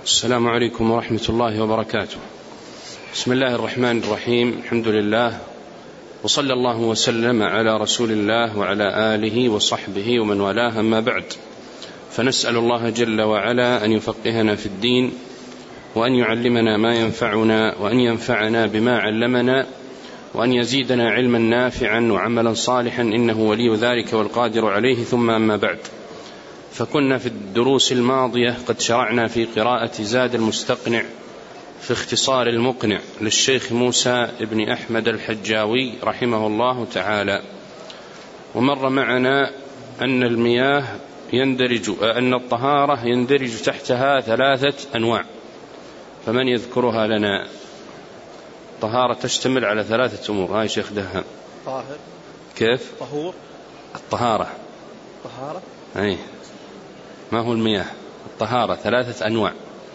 السلام عليكم ورحمة الله وبركاته. بسم الله الرحمن الرحيم. الحمد لله وصلى الله وسلم على رسول الله وعلى آله وصحبه ومن والاه، أما بعد، فنسأل الله جل وعلا أن يفقهنا في الدين وأن يعلمنا ما ينفعنا وأن ينفعنا بما علمنا وأن يزيدنا علما نافعا وعملا صالحا، إنه ولي ذلك والقادر عليه. ثم أما بعد، فكنا في الدروس الماضية قد شرعنا في قراءة زاد المستقنع في اختصار المقنع للشيخ موسى بن أحمد الحجاوي رحمه الله تعالى، ومر معنا أن المياه أن الطهارة يندرج تحتها 3 أنواع، فمن يذكرها لنا؟ طهارة تشتمل على 3 أمور. هاي شيخ دهام. طاهر. كيف؟ طهور. الطهارة. أي ما هو المياه؟ الطهارة 3 أنواع.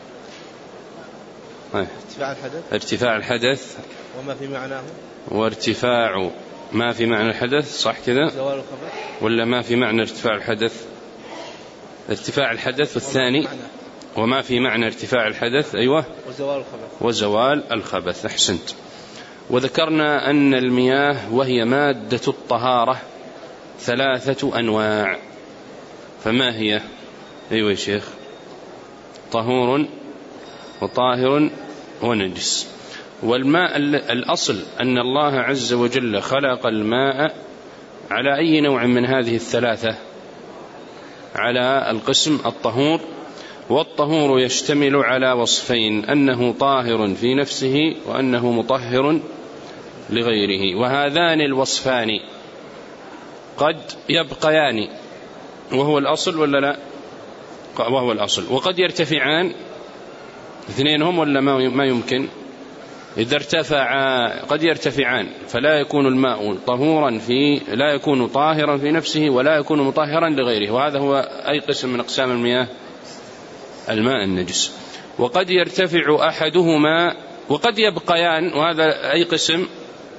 ارتفاع الحدث وما في معناه، وارتفاع ما في معنى الحدث، صح كذا؟ زوال الخبث، ولا ما في معنى ارتفاع الحدث؟ ارتفاع الحدث، والثاني وما في معنى ارتفاع الحدث. أيوة، وزوال الخبث. أحسنت. وذكرنا أن المياه وهي مادة الطهارة 3 أنواع، فما هي؟ أيوة يا شيخ. طهور وطاهر ونجس. والماء الأصل أن الله عز وجل خلق الماء على أي نوع من هذه 3؟ على القسم الطهور. والطهور يشتمل على وصفين: أنه طاهر في نفسه وأنه مطهر لغيره. وهذان الوصفان قد يبقيان، وهو الأصل ولا لا؟ وهو الأصل. وقد يرتفعان، 2 هم ولا ما يمكن؟ إذا ارتفعا قد يرتفعان، فلا يكون الماء لا يكون طاهرا في نفسه ولا يكون مطهرا لغيره. وهذا هو أي قسم من أقسام المياه؟ الماء النجس. وقد يرتفع أحدهما وقد يبقيان، وهذا أي قسم؟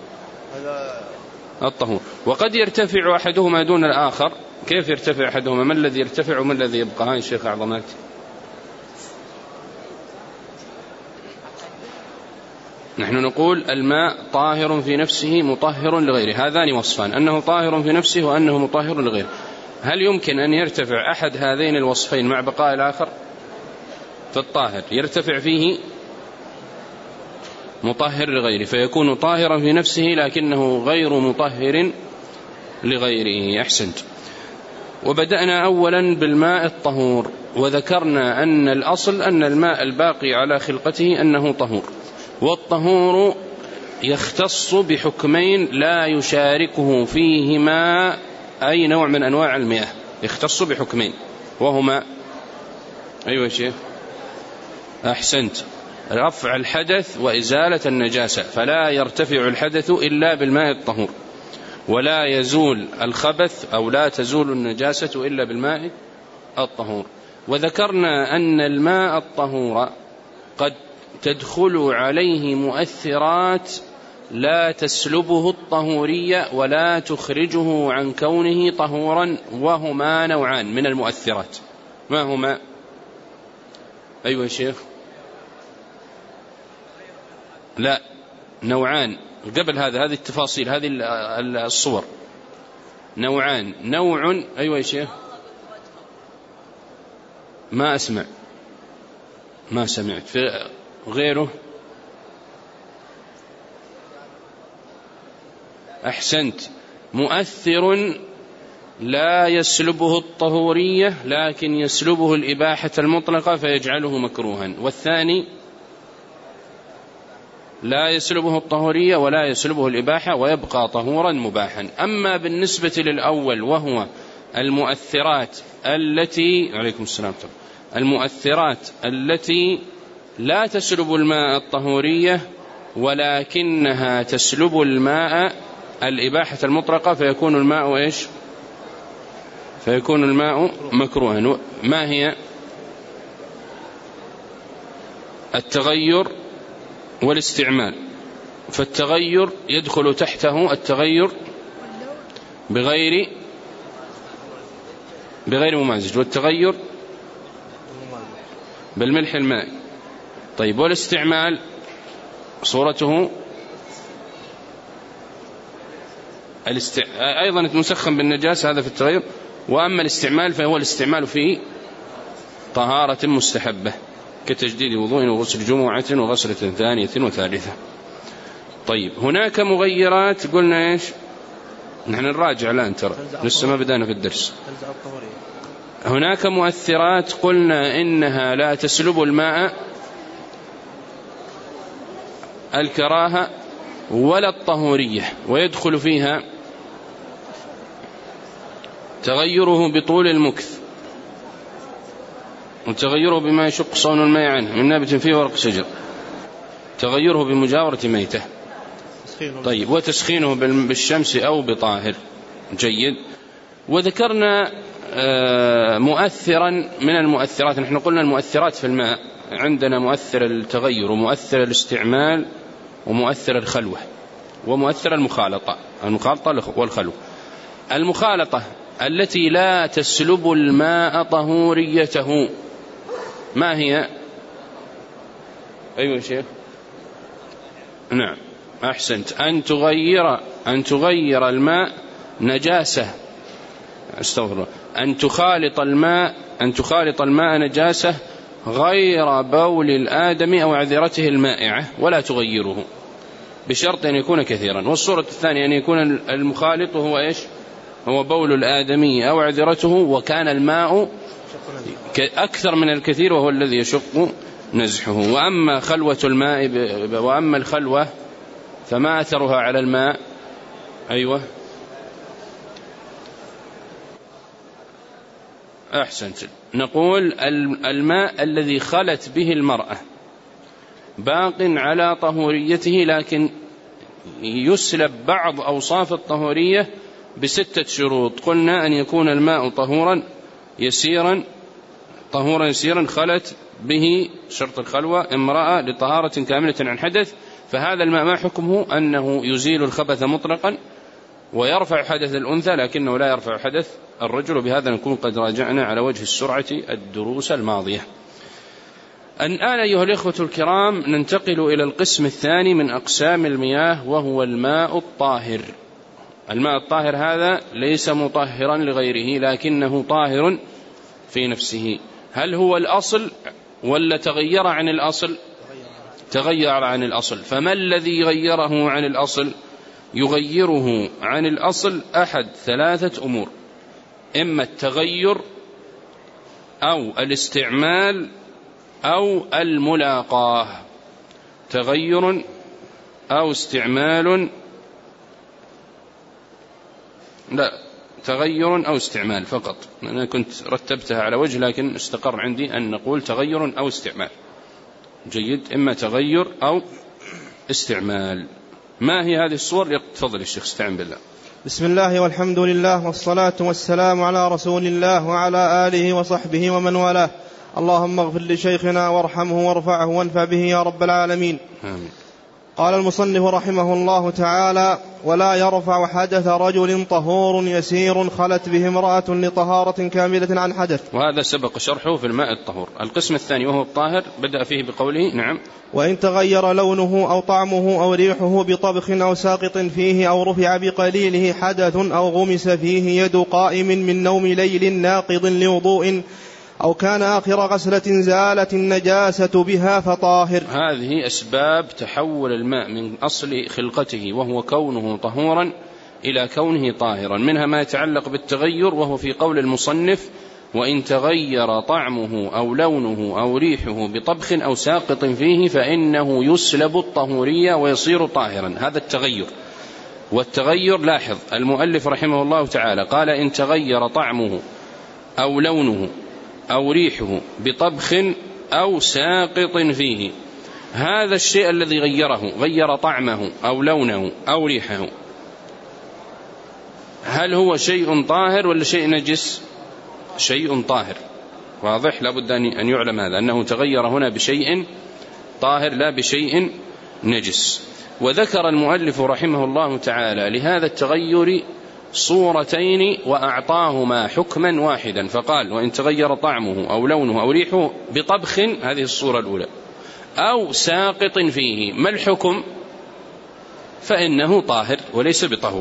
الطهور. وقد يرتفع أحدهما دون الآخر. كيف يرتفع أحدهما؟ ما الذي يرتفع وما الذي يبقى؟ هاي الشيخ أعظمات. نحن نقول الماء طاهر في نفسه مطهر لغيره، هذان وصفان: أنه طاهر في نفسه وأنه مطهر لغيره. هل يمكن أن يرتفع أحد هذين الوصفين مع بقاء الآخر؟ فالطاهر يرتفع فيه مطهر لغيره، فيكون طاهرا في نفسه لكنه غير مطهر لغيره. أحسنت. وبدأنا أولا بالماء الطهور، وذكرنا أن الأصل أن الماء الباقي على خلقته أنه طهور. والطهور يختص بحكمين لا يشاركه فيهما أي نوع من أنواع المياه. يختص بحكمين وهما: أيوة شيخ. أحسنت. رفع الحدث وإزالة النجاسة، فلا يرتفع الحدث إلا بالماء الطهور، ولا يزول الخبث أو لا تزول النجاسة إلا بالماء الطهور. وذكرنا أن الماء الطهور قد تدخل عليه مؤثرات لا تسلبه الطهورية ولا تخرجه عن كونه طهورا، وهما نوعان من المؤثرات. ما هما؟ أيوة يا شيخ. لا، نوعان. قبل هذه التفاصيل، هذه الصور، نوعان. نوع، أيوة يا شيخ. ما أسمع، ما سمعت. في غيره؟ أحسنت. مؤثر لا يسلبه الطهورية لكن يسلبه الإباحة المطلقة فيجعله مكروها. والثاني لا يسلبه الطهورية ولا يسلبه الإباحة ويبقى طهورا مباحا. أما بالنسبة للأول وهو المؤثرات التي عليكم السلام، المؤثرات التي لا تسلب الماء الطهورية ولكنها تسلب الماء الإباحة المطلقة، فيكون الماء إيش؟ فيكون الماء مكروها. ما هي؟ التغير والاستعمال. فالتغير يدخل تحته التغير بغير ممازج، والتغير بالملح المائي. طيب والاستعمال صورته أيضا مسخن بالنجاسة، هذا في التغير. وأما الاستعمال فهو الاستعمال في طهارة مستحبة كتجديد وضوء وغسل جمعة وغسلة ثانية وثالثة. طيب هناك مغيرات قلنا إيش؟ نحن نراجع الآن ترى لسه ما بدأنا في الدرس. هناك مؤثرات قلنا إنها لا تسلب الماء الكراهة ولا الطهورية، ويدخل فيها تغيره بطول المكث، وتغيره بما يشق صون الماء عنه من نابت فيه ورق شجر، تغيره بمجاورة ميته. طيب وتسخينه بالشمس أو بطاهر. جيد. وذكرنا مؤثرا من المؤثرات. نحن قلنا المؤثرات في الماء عندنا مؤثر التغير ومؤثر الاستعمال ومؤثر الخلوة ومؤثر المخالطة والخلوة. المخالطة التي لا تسلب الماء طهوريته ما هي؟ أيوة شيخ. نعم أحسنت. أن تغير الماء نجاسة، استغفر الله، أن تخالط الماء نجاسة غير بول الآدم أو عذرته المائعة ولا تغيره، بشرط أن يكون كثيرا. والصورة الثانية أن يكون المخالط هو إيش؟ هو بول الآدمي أو عذرته وكان الماء أكثر من الكثير وهو الذي يشق نزحه. وأما خلوة الماء وأما الخلوة فما أثرها على الماء؟ أيوة أحسنت. نقول الماء الذي خلت به المرأة باق على طهوريته، لكن يسلب بعض أوصاف الطهورية ب6 شروط. قلنا أن يكون الماء طهورا يسيرا خلت به شرط الخلوة امرأة لطهارة كاملة عن حدث، فهذا الماء ما حكمه؟ أنه يزيل الخبث مطلقا ويرفع حدث الأنثى لكنه لا يرفع حدث الرجل. وبهذا نكون قد راجعنا على وجه السرعة الدروس الماضية. الآن أيها الإخوة الكرام ننتقل إلى القسم الثاني من أقسام المياه، وهو الماء الطاهر. الماء الطاهر هذا ليس مطهرا لغيره لكنه طاهر في نفسه. هل هو الأصل ولا تغير عن الأصل؟ تغير عن الأصل. فما الذي غيره عن الأصل؟ يغيره عن الأصل أحد 3 أمور: إما التغير أو الاستعمال أو الملاقاة. تغير أو استعمال، لا تغير أو استعمال فقط. أنا كنت رتبتها على وجه لكن استقر عندي أن نقول تغير أو استعمال. جيد. إما تغير أو استعمال. ما هي هذه الصور؟ تفضل الشيخ استعن بالله. بسم الله والحمد لله والصلاة والسلام على رسول الله وعلى آله وصحبه ومن والاه. اللهم اغفر لشيخنا وارحمه وارفعه وانفع به يا رب العالمين. آمين. قال المصنف رحمه الله تعالى: ولا يرفع حدث رجل طهور يسير خلت به امرأة لطهارة كاملة عن حدث. وهذا سبق شرحه في الماء الطهور. القسم الثاني وهو الطاهر بدأ فيه بقوله: نعم. وإن تغير لونه أو طعمه أو ريحه بطبخ أو ساقط فيه أو رفع بقليله حدث أو غمس فيه يد قائم من نوم ليل ناقض لوضوء أو كان آخر غسلة زالت النجاسة بها فطاهر. هذه أسباب تحول الماء من أصل خلقته وهو كونه طهورا إلى كونه طاهرا. منها ما يتعلق بالتغير وهو في قول المصنف: وإن تغير طعمه أو لونه أو ريحه بطبخ أو ساقط فيه فإنه يسلب الطهورية ويصير طاهرا. هذا التغير. والتغير لاحظ المؤلف رحمه الله تعالى قال: إن تغير طعمه أو لونه أو ريحه بطبخ أو ساقط فيه. هذا الشيء الذي غير طعمه أو لونه أو ريحه، هل هو شيء طاهر ولا شيء نجس؟ شيء طاهر. واضح؟ لابد أن يعلم هذا، أنه تغير هنا بشيء طاهر لا بشيء نجس. وذكر المؤلف رحمه الله تعالى لهذا التغير صورتين وأعطاهما حكما واحدا، فقال: وإن تغير طعمه أو لونه أو ريحه بطبخ، هذه الصورة الأولى، أو ساقط فيه، ما الحكم؟ فإنه طاهر وليس بطهور.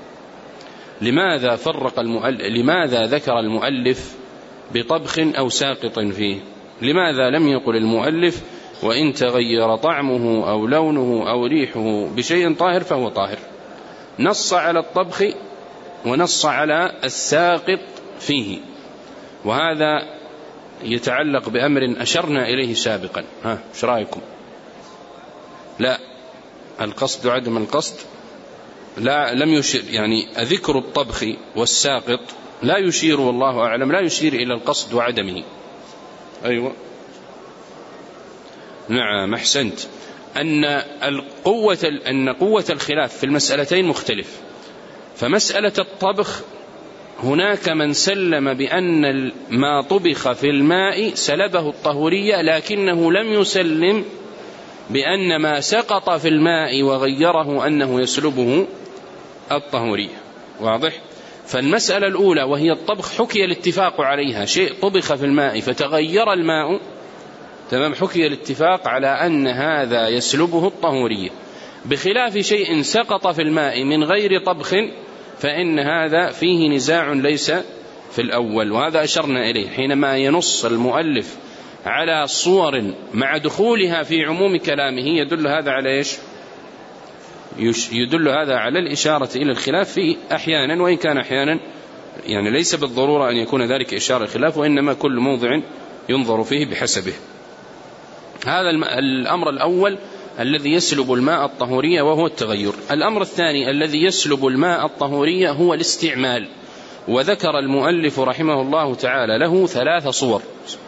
لماذا ذكر المؤلف بطبخ أو ساقط فيه؟ لماذا لم يقل المؤلف وإن تغير طعمه أو لونه أو ريحه بشيء طاهر فهو طاهر؟ نص على الطبخ ونص على الساقط فيه، وهذا يتعلق بأمر أشرنا إليه سابقا. ايش رأيكم؟ لا، القصد عدم القصد لا، لم يشير، يعني ذكر الطبخ والساقط لا يشير، والله أعلم، لا يشير إلى القصد وعدمه. أيوة نعم أحسنت. أن قوة الخلاف في المسألتين مختلف. فمسألة الطبخ هناك من سلم بأن ما طبخ في الماء سلبه الطهورية، لكنه لم يسلم بأن ما سقط في الماء وغيره أنه يسلبه الطهورية. واضح؟ فالمسألة الأولى وهي الطبخ حكي الاتفاق عليها، شيء طبخ في الماء فتغير الماء، تمام، حكي الاتفاق على أن هذا يسلبه الطهورية، بخلاف شيء سقط في الماء من غير طبخ فإن هذا فيه نزاع ليس في الأول، وهذا أشرنا إليه حينما ينص المؤلف على صور مع دخولها في عموم كلامه. يدل هذا على إيش؟ يدل هذا على الإشارة إلى الخلاف فيه أحيانا، وإن كان أحيانا يعني ليس بالضرورة أن يكون ذلك إشارة الخلاف، وإنما كل موضع ينظر فيه بحسبه. هذا الأمر الأول الذي يسلب الماء الطهورية وهو التغير. الأمر الثاني الذي يسلب الماء الطهورية هو الاستعمال، وذكر المؤلف رحمه الله تعالى له 3 صور.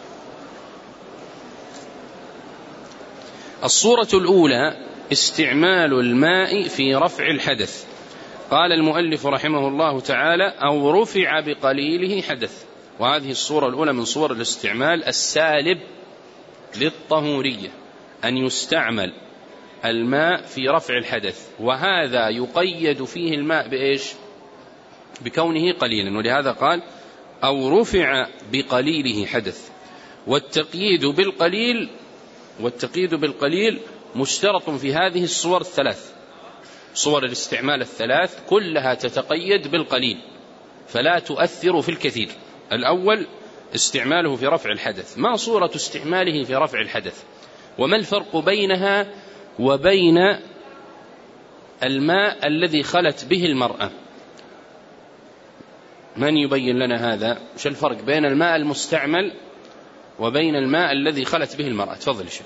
الصورة الأولى استعمال الماء في رفع الحدث. قال المؤلف رحمه الله تعالى أو رفع بقليله حدث، وهذه الصورة الأولى من صور الاستعمال السالب للطهورية، أن يستعمل الماء في رفع الحدث، وهذا يقيد فيه الماء بإيش؟ بكونه قليلا، ولهذا قال أو رفع بقليله حدث. والتقييد بالقليل مشترط في هذه الصور الثلاث، صور الاستعمال الثلاث كلها تتقيد بالقليل فلا تؤثر في الكثير. الأول استعماله في رفع الحدث. ما صورة استعماله في رفع الحدث؟ وما الفرق بينها وبين الماء الذي خلت به المرأة؟ من يبين لنا هذا؟ وش الفرق بين الماء المستعمل وبين الماء الذي خلت به المرأة؟ تفضل يا شيخ.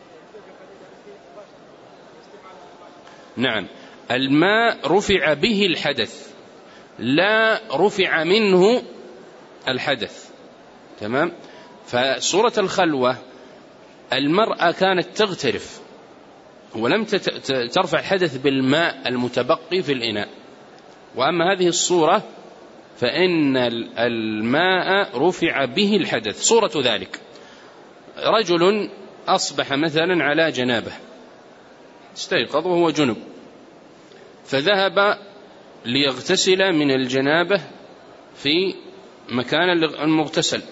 نعم، الماء رفع به الحدث، لا رفع منه الحدث، تمام. فصورة الخلوة المرأة كانت تغترف ولم ترفع الحدث بالماء المتبقي في الإناء، وأما هذه الصورة فإن الماء رفع به الحدث. صورة ذلك رجل أصبح مثلا على جنابه، استيقظ وهو جنب، فذهب ليغتسل من الجنابة في مكان المغتسل،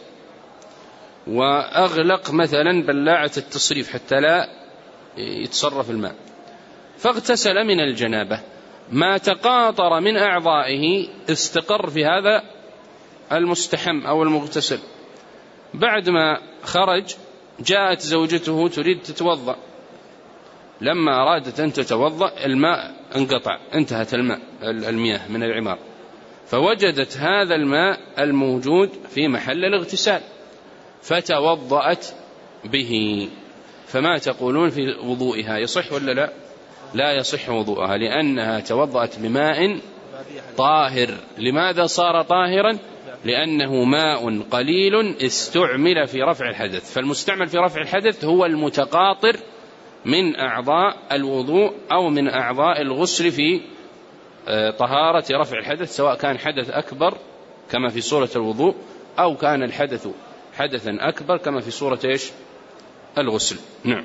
وأغلق مثلا بلاعة التصريف حتى لا يتصرف الماء، فاغتسل من الجنابة، ما تقاطر من أعضائه استقر في هذا المستحم أو المغتسل. بعد ما خرج جاءت زوجته تريد تتوضأ، لما أرادت أن تتوضأ الماء انقطع، انتهت المياه من العمار، فوجدت هذا الماء الموجود في محل الاغتسال فتوضأت به. فما تقولون في وضوئها؟ يصح ولا لا؟ لا يصح وضوءها، لأنها توضأت بماء طاهر. لماذا صار طاهرا؟ لأنه ماء قليل استعمل في رفع الحدث، فالمستعمل في رفع الحدث هو المتقاطر من أعضاء الوضوء أو من أعضاء الغسل في طهارة رفع الحدث، سواء كان حدث أكبر كما في صورة الوضوء أو كان الحدث حدثا أكبر كما في صورة إيش؟ الغسل. نعم.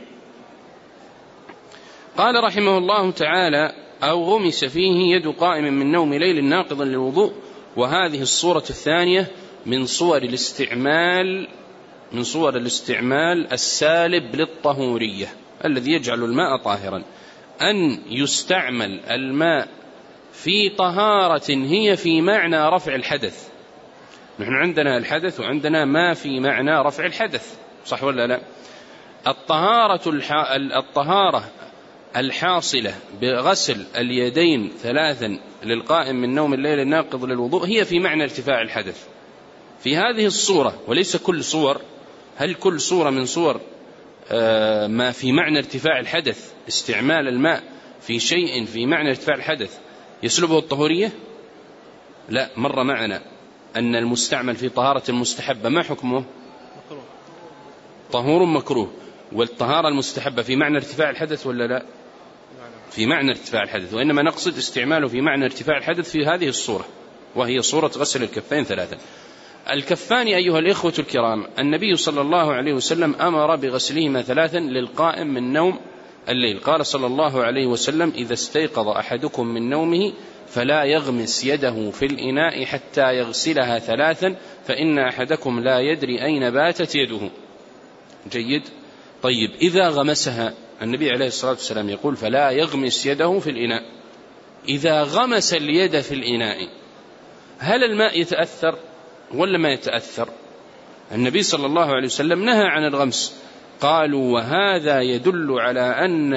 قال رحمه الله تعالى أو غمس فيه يد قائم من نوم ليل ناقض للوضوء. وهذه الصورة الثانية من صور الاستعمال السالب للطهورية، الذي يجعل الماء طاهرا، أن يستعمل الماء في طهارة هي في معنى رفع الحدث. نحن عندنا الحدث وعندنا ما في معنى رفع الحدث، صح ولا لا؟ الطهارة الحاصلة بغسل اليدين 3 للقائم من نوم الليل الناقض للوضوء هي في معنى ارتفاع الحدث في هذه الصورة، وليس كل صور. هل كل صورة من صور ما في معنى ارتفاع الحدث استعمال الماء في شيء في معنى ارتفاع الحدث يسلبه الطهورية؟ لا، مر معنا أن المستعمل في طهارة المستحبة ما حكمه؟ طهور مكروه. والطهارة المستحبة في معنى ارتفاع الحدث ولا لا؟ في معنى ارتفاع الحدث، وإنما نقصد استعماله في معنى ارتفاع الحدث في هذه الصورة، وهي صورة غسل الكفين 3. الكفان أيها الإخوة الكرام، النبي صلى الله عليه وسلم أمر بغسلهما 3 للقائم من نوم الليل. قال صلى الله عليه وسلم: إذا استيقظ أحدكم من نومه فلا يغمس يده في الإناء حتى يغسلها 3 فإن أحدكم لا يدري أين باتت يده. جيد. طيب، إذا غمسها، النبي عليه الصلاة والسلام يقول: فلا يغمس يده في الإناء. إذا غمس اليد في الإناء هل الماء يتأثر ولا ما يتأثر؟ النبي صلى الله عليه وسلم نهى عن الغمس. قالوا: وهذا يدل على أن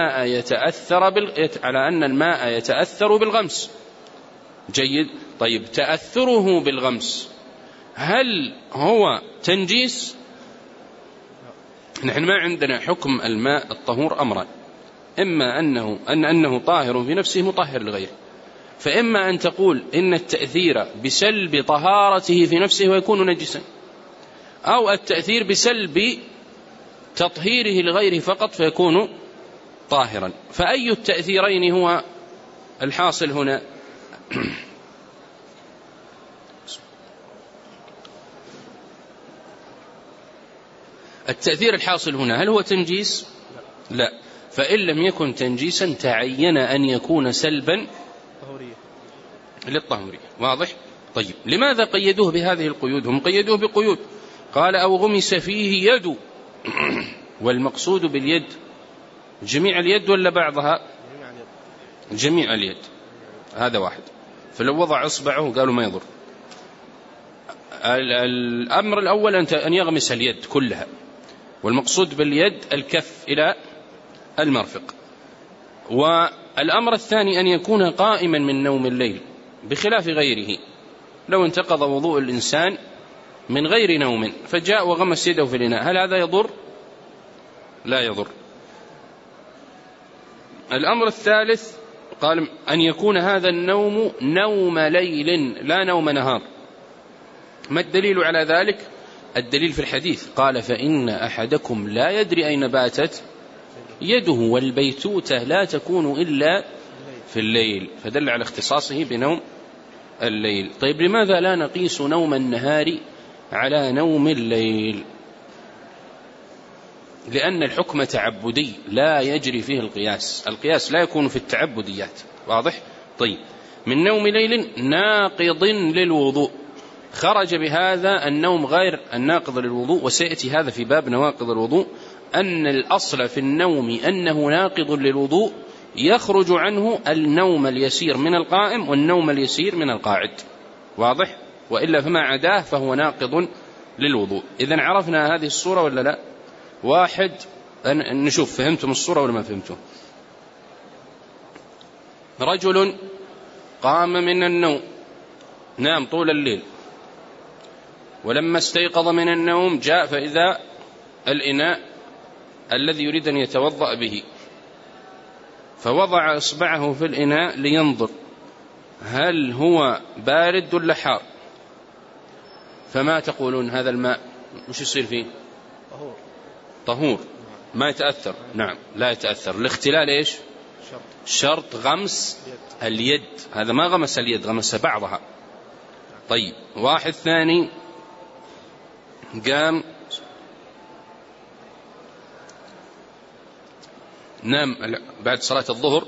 الماء يتأثر بالغمس. جيد. طيب، تأثره بالغمس هل هو تنجيس؟ نحن ما عندنا حكم الماء الطهور أمران: إما أنه طاهر في نفسه مطهر لغيره، فإما أن تقول إن التأثير بسلب طهارته في نفسه ويكون نجسا، أو التأثير بسلب تطهيره لغيره فقط فيكون طاهرا. فأي التأثيرين هو الحاصل هنا؟ التأثير الحاصل هنا هل هو تنجيس؟ لا. فإن لم يكن تنجيسا تعين أن يكون سلبا للطهورية. واضح؟ طيب، لماذا قيدوه بهذه القيود؟ هم قيدوه بقيود. قال: أو غمس فيه يد. والمقصود باليد جميع اليد ولا بعضها؟ جميع اليد. هذا واحد. فلو وضع إصبعه قالوا ما يضر. الأمر الأول أن يغمس اليد كلها، والمقصود باليد الكف إلى المرفق. والأمر الثاني أن يكون قائما من نوم الليل بخلاف غيره. لو انتقض وضوء الإنسان من غير نوم فجاء وغمس يده في الإناء، هل هذا يضر؟ لا يضر. الأمر الثالث قال أن يكون هذا النوم نوم ليل لا نوم نهار. ما الدليل على ذلك؟ الدليل في الحديث، قال: فإن أحدكم لا يدري أين باتت يده، والبيتوتة لا تكون إلا في الليل، فدل على اختصاصه بنوم الليل. طيب، لماذا لا نقيس نوم النهار على نوم الليل؟ لأن الحكم تعبدي لا يجري فيه القياس لا يكون في التعبديات. واضح؟ طيب، من نوم ليل ناقض للوضوء، خرج بهذا النوم غير الناقض للوضوء، وسيأتي هذا في باب نواقض الوضوء، أن الأصل في النوم أنه ناقض للوضوء، يخرج عنه النوم اليسير من القائم والنوم اليسير من القاعد. واضح؟ وإلا فما عداه فهو ناقض للوضوء. إذن عرفنا هذه الصورة ولا لا؟ واحد، نشوف فهمتم الصورة ولا ما فهمتم؟ رجل قام من النوم، نام طول الليل، ولما استيقظ من النوم جاء فإذا الإناء الذي يريد أن يتوضأ به، فوضع إصبعه في الإناء لينظر هل هو بارد ولا حار. فما تقولون هذا الماء وش يصير فيه؟ طهور، ما يتأثر. نعم، لا يتأثر. الاختلال إيش؟ شرط غمس اليد. هذا ما غمس اليد، غمس بعضها. طيب، واحد ثاني قام نام بعد صلاة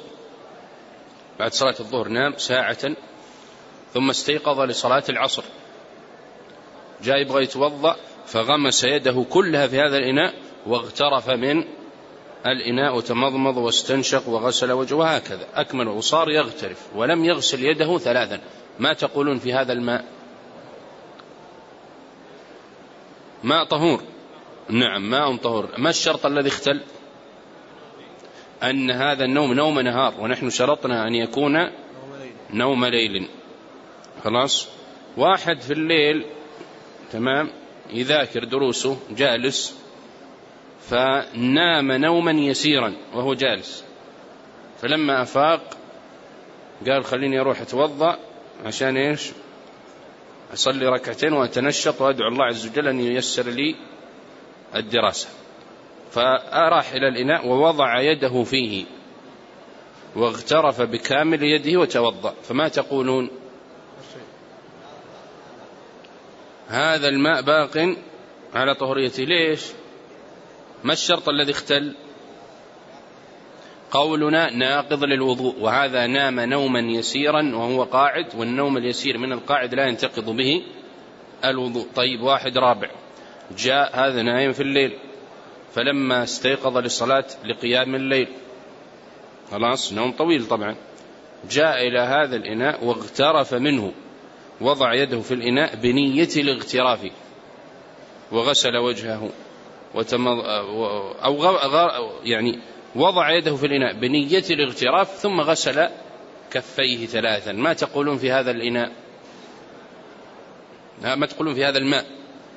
الظهر نام ساعة، ثم استيقظ لصلاة العصر، جاء يبغى يتوضأ فغمس يده كلها في هذا الإناء واغترف من الإناء وتمضمض واستنشق وغسل وجهه وهكذا أكمل وصار يغترف ولم يغسل يده 3. ما تقولون في هذا الماء؟ ماء طهور. نعم ماء طهور. ما الشرط الذي اختل؟ أن هذا النوم نوم نهار، ونحن شرطنا أن يكون نوم ليل. خلاص. واحد في الليل تمام يذاكر دروسه جالس، فنام نوما يسيرا وهو جالس، فلما أفاق قال خليني أروح أتوضأ عشان إيش؟ أصلي ركعتين وأتنشط وأدعو الله عز وجل أن ييسر لي الدراسة. فأراح إلى الإناء ووضع يده فيه واغترف بكامل يده وتوضأ. فما تقولون؟ هذا الماء باق على طهوريته. ليش؟ ما الشرط الذي اختل؟ قولنا ناقض للوضوء، وهذا نام نوما يسيرا وهو قاعد، والنوم اليسير من القاعد لا ينتقض به الوضوء. طيب واحد رابع جاء، هذا نايم في الليل، فلما استيقظ للصلاة لقيام الليل، خلاص نوم طويل طبعا، جاء إلى هذا الإناء واغترف منه، وضع يده في الإناء بنية الاغتراف وغسل وجهه يعني وضع يده في الإناء بنية الاغتراف ثم غسل كفيه 3. ما تقولون في هذا الإناء؟ ما تقولون في هذا الماء؟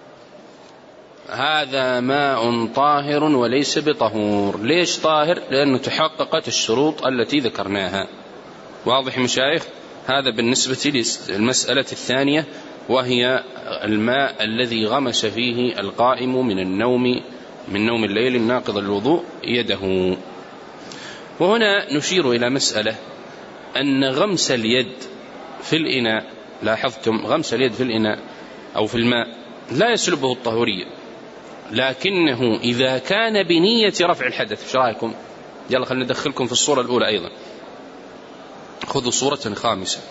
هذا ماء طاهر وليس بطهور. ليش طاهر؟ لأنه تحققت الشروط التي ذكرناها. واضح مشايخ؟ هذا بالنسبة للمسألة الثانية، وهي الماء الذي غمس فيه القائم من نوم الليل الناقض الوضوء يده. وهنا نشير إلى مسألة، أن غمس اليد في الإناء، لاحظتم غمس اليد في الإناء أو في الماء لا يسلبه الطهورية، لكنه إذا كان بنية رفع الحدث. ايش رأيكم؟ يلا خلنا ندخلكم في الصورة الأولى أيضا. خذوا صورة خامسة.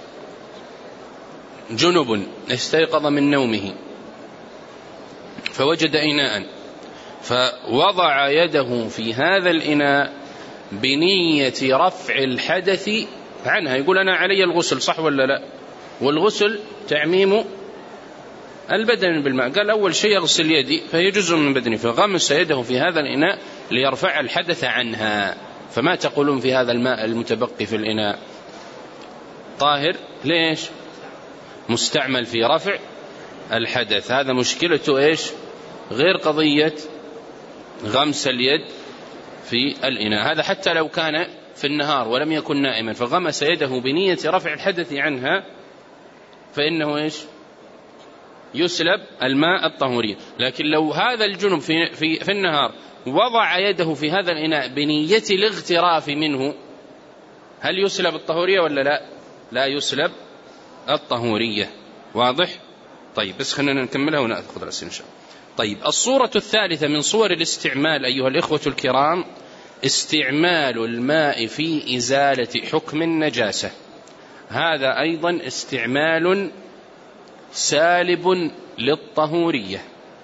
جنب استيقظ من نومه فوجد إناء، فوضع يده في هذا الإناء بنية رفع الحدث عنها. يقول أنا علي الغسل، صح ولا لا؟ والغسل تعميم البدن بالماء. قال أول شيء يغسل يدي فهي جزء من بدني، فغمس يده في هذا الإناء ليرفع الحدث عنها. فما تقولون في هذا الماء المتبقي في الإناء؟ طاهر. ليش؟ مستعمل في رفع الحدث. هذا مشكلته إيش؟ غير قضية غمس اليد في الإناء. هذا حتى لو كان في النهار ولم يكن نائما فغمس يده بنية رفع الحدث عنها، فإنه إيش؟ يسلب الماء الطهوري. لكن لو هذا الجنب في النهار وضع يده في هذا الإناء بنية الاغتراف منه، هل يسلب الطهورية ولا لا؟ لا يسلب الطهورية. واضح؟ طيب بس خلينا نكملها ونأخذ الأسئلة إن شاء الله. طيب الصورة الثالثة من صور الاستعمال أيها الإخوة الكرام، استعمال الماء في إزالة حكم النجاسة. هذا أيضا استعمال سالب للطهورية.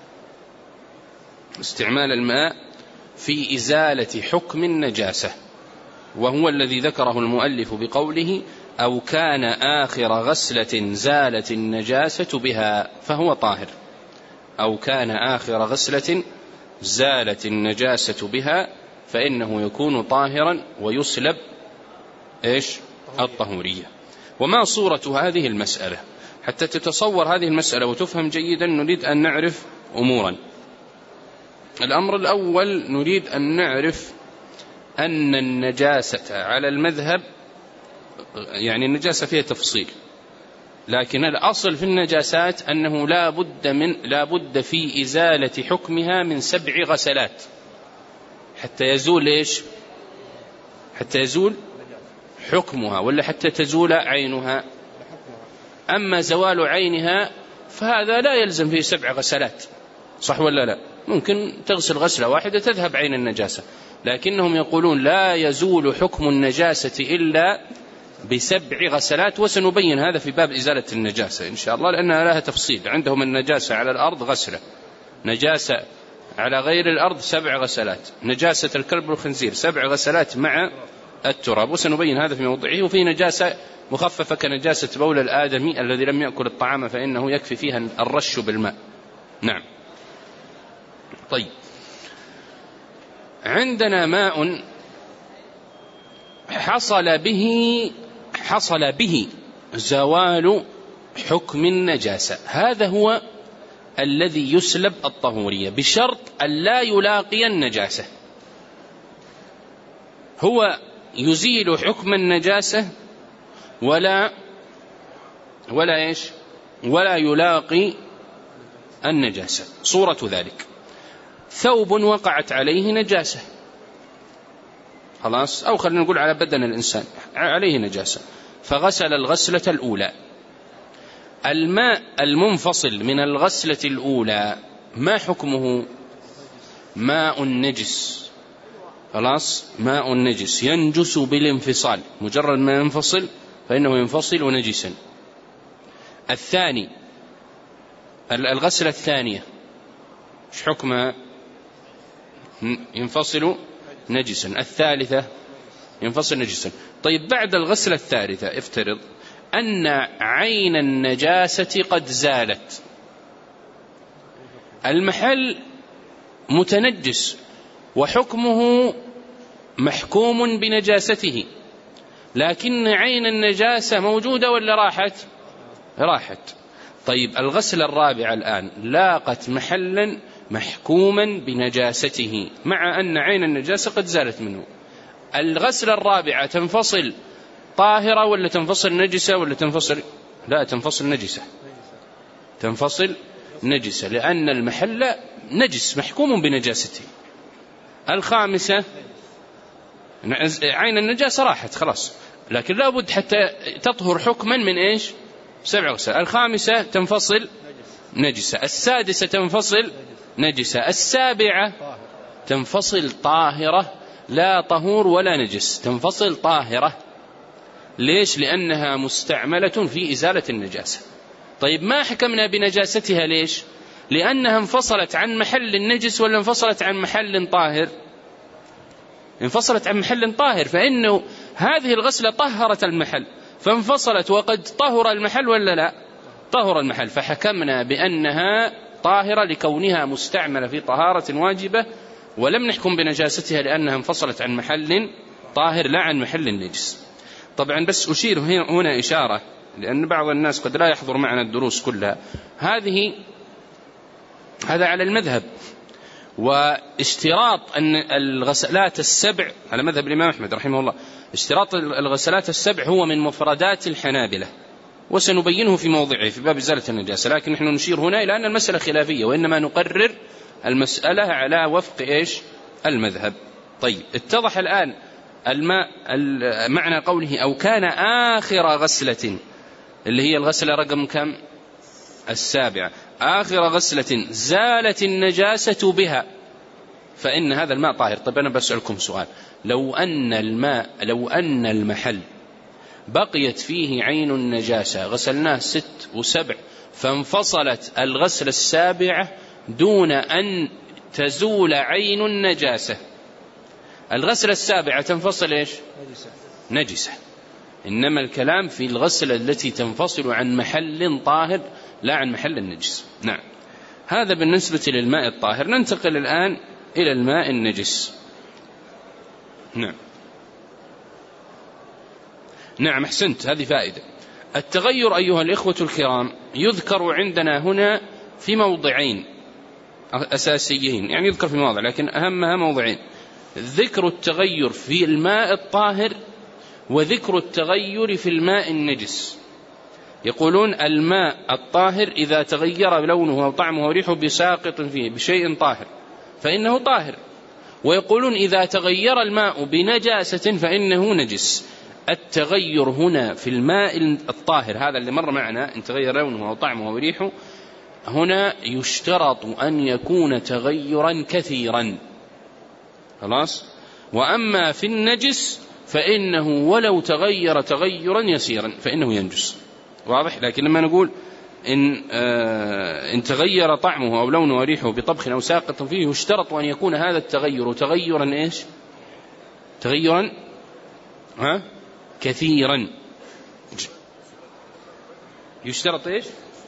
استعمال الماء في إزالة حكم النجاسة، وهو الذي ذكره المؤلف بقوله أو كان آخر غسلة زالت النجاسة بها فهو طاهر. أو كان آخر غسلة زالت النجاسة بها فإنه يكون طاهرا ويسلب إيش؟ الطهورية. وما صورة هذه المسألة؟ حتى تتصور هذه المسألة وتفهم جيدا نريد أن نعرف أمورا. الأمر الأول نريد أن نعرف أن النجاسة على المذهب، يعني النجاسة فيها تفصيل، لكن الأصل في النجاسات أنه لا بد في إزالة حكمها من 7 غسلات حتى يزول إيش؟ حتى يزول حكمها، ولا حتى تزول عينها. أما زوال عينها فهذا لا يلزم فيه 7 غسلات، صح ولا لا؟ ممكن تغسل غسلة واحدة تذهب عين النجاسة، لكنهم يقولون لا يزول حكم النجاسة إلا ب7 غسلات، وسنبين هذا في باب إزالة النجاسة إن شاء الله، لأنها لها تفصيل. عندهم النجاسة على الأرض غسلة، نجاسة على غير الأرض 7 غسلات، نجاسة الكلب والخنزير 7 غسلات مع التراب، وسنبين هذا في موضعه. وفي نجاسة مخففة كنجاسة بول الآدمي الذي لم يأكل الطعام فإنه يكفي فيها الرش بالماء. نعم. طيب، عندنا ماء حصل به زوال حكم النجاسة، هذا هو الذي يسلب الطهورية بشرط أن لا يلاقي النجاسة. هو يزيل حكم النجاسة ولا يلاقي النجاسة. صورة ذلك: ثوب وقعت عليه نجاسة، خلاص، أو خلينا نقول على بدن الإنسان عليه نجاسة، فغسل الغسلة الأولى. الماء المنفصل من الغسلة الأولى ما حكمه؟ ماء نجس، خلاص، ماء نجس ينجس بالانفصال، مجرد ما ينفصل فإنه ينفصل نجسا. الثاني، الغسلة الثانية ايش حكمها؟ ينفصل نجسا. الثالثة ينفصل نجسا. طيب، بعد الغسلة الثالثة افترض أن عين النجاسة قد زالت، المحل متنجس وحكمه محكوم بنجاسته، لكن عين النجاسة موجودة ولا راحت؟ طيب، الغسلة الرابعة الآن لاقت محلا محكوما بنجاسته مع أن عين النجاسة قد زالت منه. الغسلة الرابعة تنفصل طاهرة ولا تنفصل نجسة ولا تنفصل؟ لا، تنفصل نجسة، تنفصل نجسة، لأن المحل نجس محكوم بنجاسته. الخامسة، عين النجاسة راحت خلاص، لكن لابد حتى تطهر حكما من إيش؟ 7 غسل. الخامسة تنفصل نجسة. السادسة تنفصل نجسة. السابعة تنفصل طاهرة، لا طهور ولا نجس، تنفصل طاهرة. ليش؟ لأنها مستعملة في إزالة النجاسة. طيب، ما حكمنا بنجاستها ليش؟ لأنها انفصلت عن محل النجس ولا انفصلت عن محل طاهر؟ انفصلت عن محل طاهر، فإنه هذه الغسلة طهرت المحل فانفصلت، وقد طهر المحل ولا لا؟ طهر المحل، فحكمنا بأنها طاهرة لكونها مستعملة في طهارة واجبة، ولم نحكم بنجاستها لأنها انفصلت عن محل طاهر لا عن محل النجس. طبعا بس أشير هنا إشارة، لأن بعض الناس قد لا يحضر معنا الدروس كلها. هذا على المذهب، واشتراط أن الغسلات السبع على مذهب الإمام أحمد رحمه الله، اشتراط الغسلات السبع هو من مفردات الحنابلة، وسنبينه في موضعه في باب إزالة النجاسة، لكن نحن نشير هنا إلى أن المسألة خلافية، وإنما نقرر المسألة على وفق إيش؟ المذهب. طيب، اتضح الآن الماء معنى قوله أو كان آخر غسلة، اللي هي الغسلة رقم كم؟ 7. آخر غسلة زالت النجاسة بها فإن هذا الماء طاهر. طيب، أنا بسألكم سؤال: لو أن المحل بقيت فيه عين النجاسة، غسلناه 6 و7 فانفصلت الغسلة 7 دون أن تزول عين النجاسة، الغسلة 7 تنفصل إيش؟ نجسة. إنما الكلام في الغسلة التي تنفصل عن محل طاهر لا عن محل النجس. نعم، هذا بالنسبة للماء الطاهر. ننتقل الآن إلى الماء النجس. نعم، أحسنت، هذه فائدة. التغير أيها الإخوة الكرام يذكر عندنا هنا في موضعين أساسيين، يعني يذكر في مواضع لكن أهمها موضعين: ذكر التغير في الماء الطاهر وذكر التغير في الماء النجس. يقولون الماء الطاهر إذا تغير لونه أو طعمه وريحه بساقط فيه بشيء طاهر فإنه طاهر، ويقولون إذا تغير الماء بنجاسة فإنه نجس. التغير هنا في الماء الطاهر هذا اللي مر معنا، إن تغير لونه أو طعمه وريحه، هنا يشترط أن يكون تغيرا كثيرا، خلاص. وأما في النجس فإنه ولو تغير تغيرا يسيرا فإنه ينجس، واضح. لكن لما نقول إن تغير طعمه أو لونه وريحه بطبخ أو ساقط فيه يشترط أن يكون هذا التغير تغيرا إيش؟ تغيرا كثيرا. يشترط إيش؟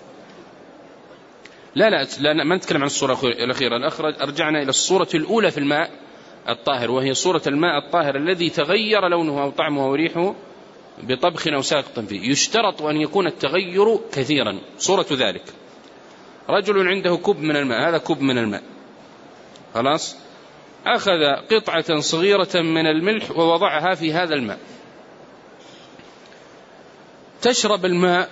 لا ما نتكلم عن الصورة الأخيرة. أرجعنا إلى الصورة الأولى في الماء الطاهر، وهي صورة الماء الطاهر الذي تغير لونه أو طعمه أو ريحه بطبخ أو ساقط فيه. يشترط أن يكون التغير كثيرا. صورة ذلك: رجل عنده كوب من الماء، هذا كوب من الماء، خلاص، أخذ قطعة صغيرة من الملح ووضعها في هذا الماء. تشرب الماء،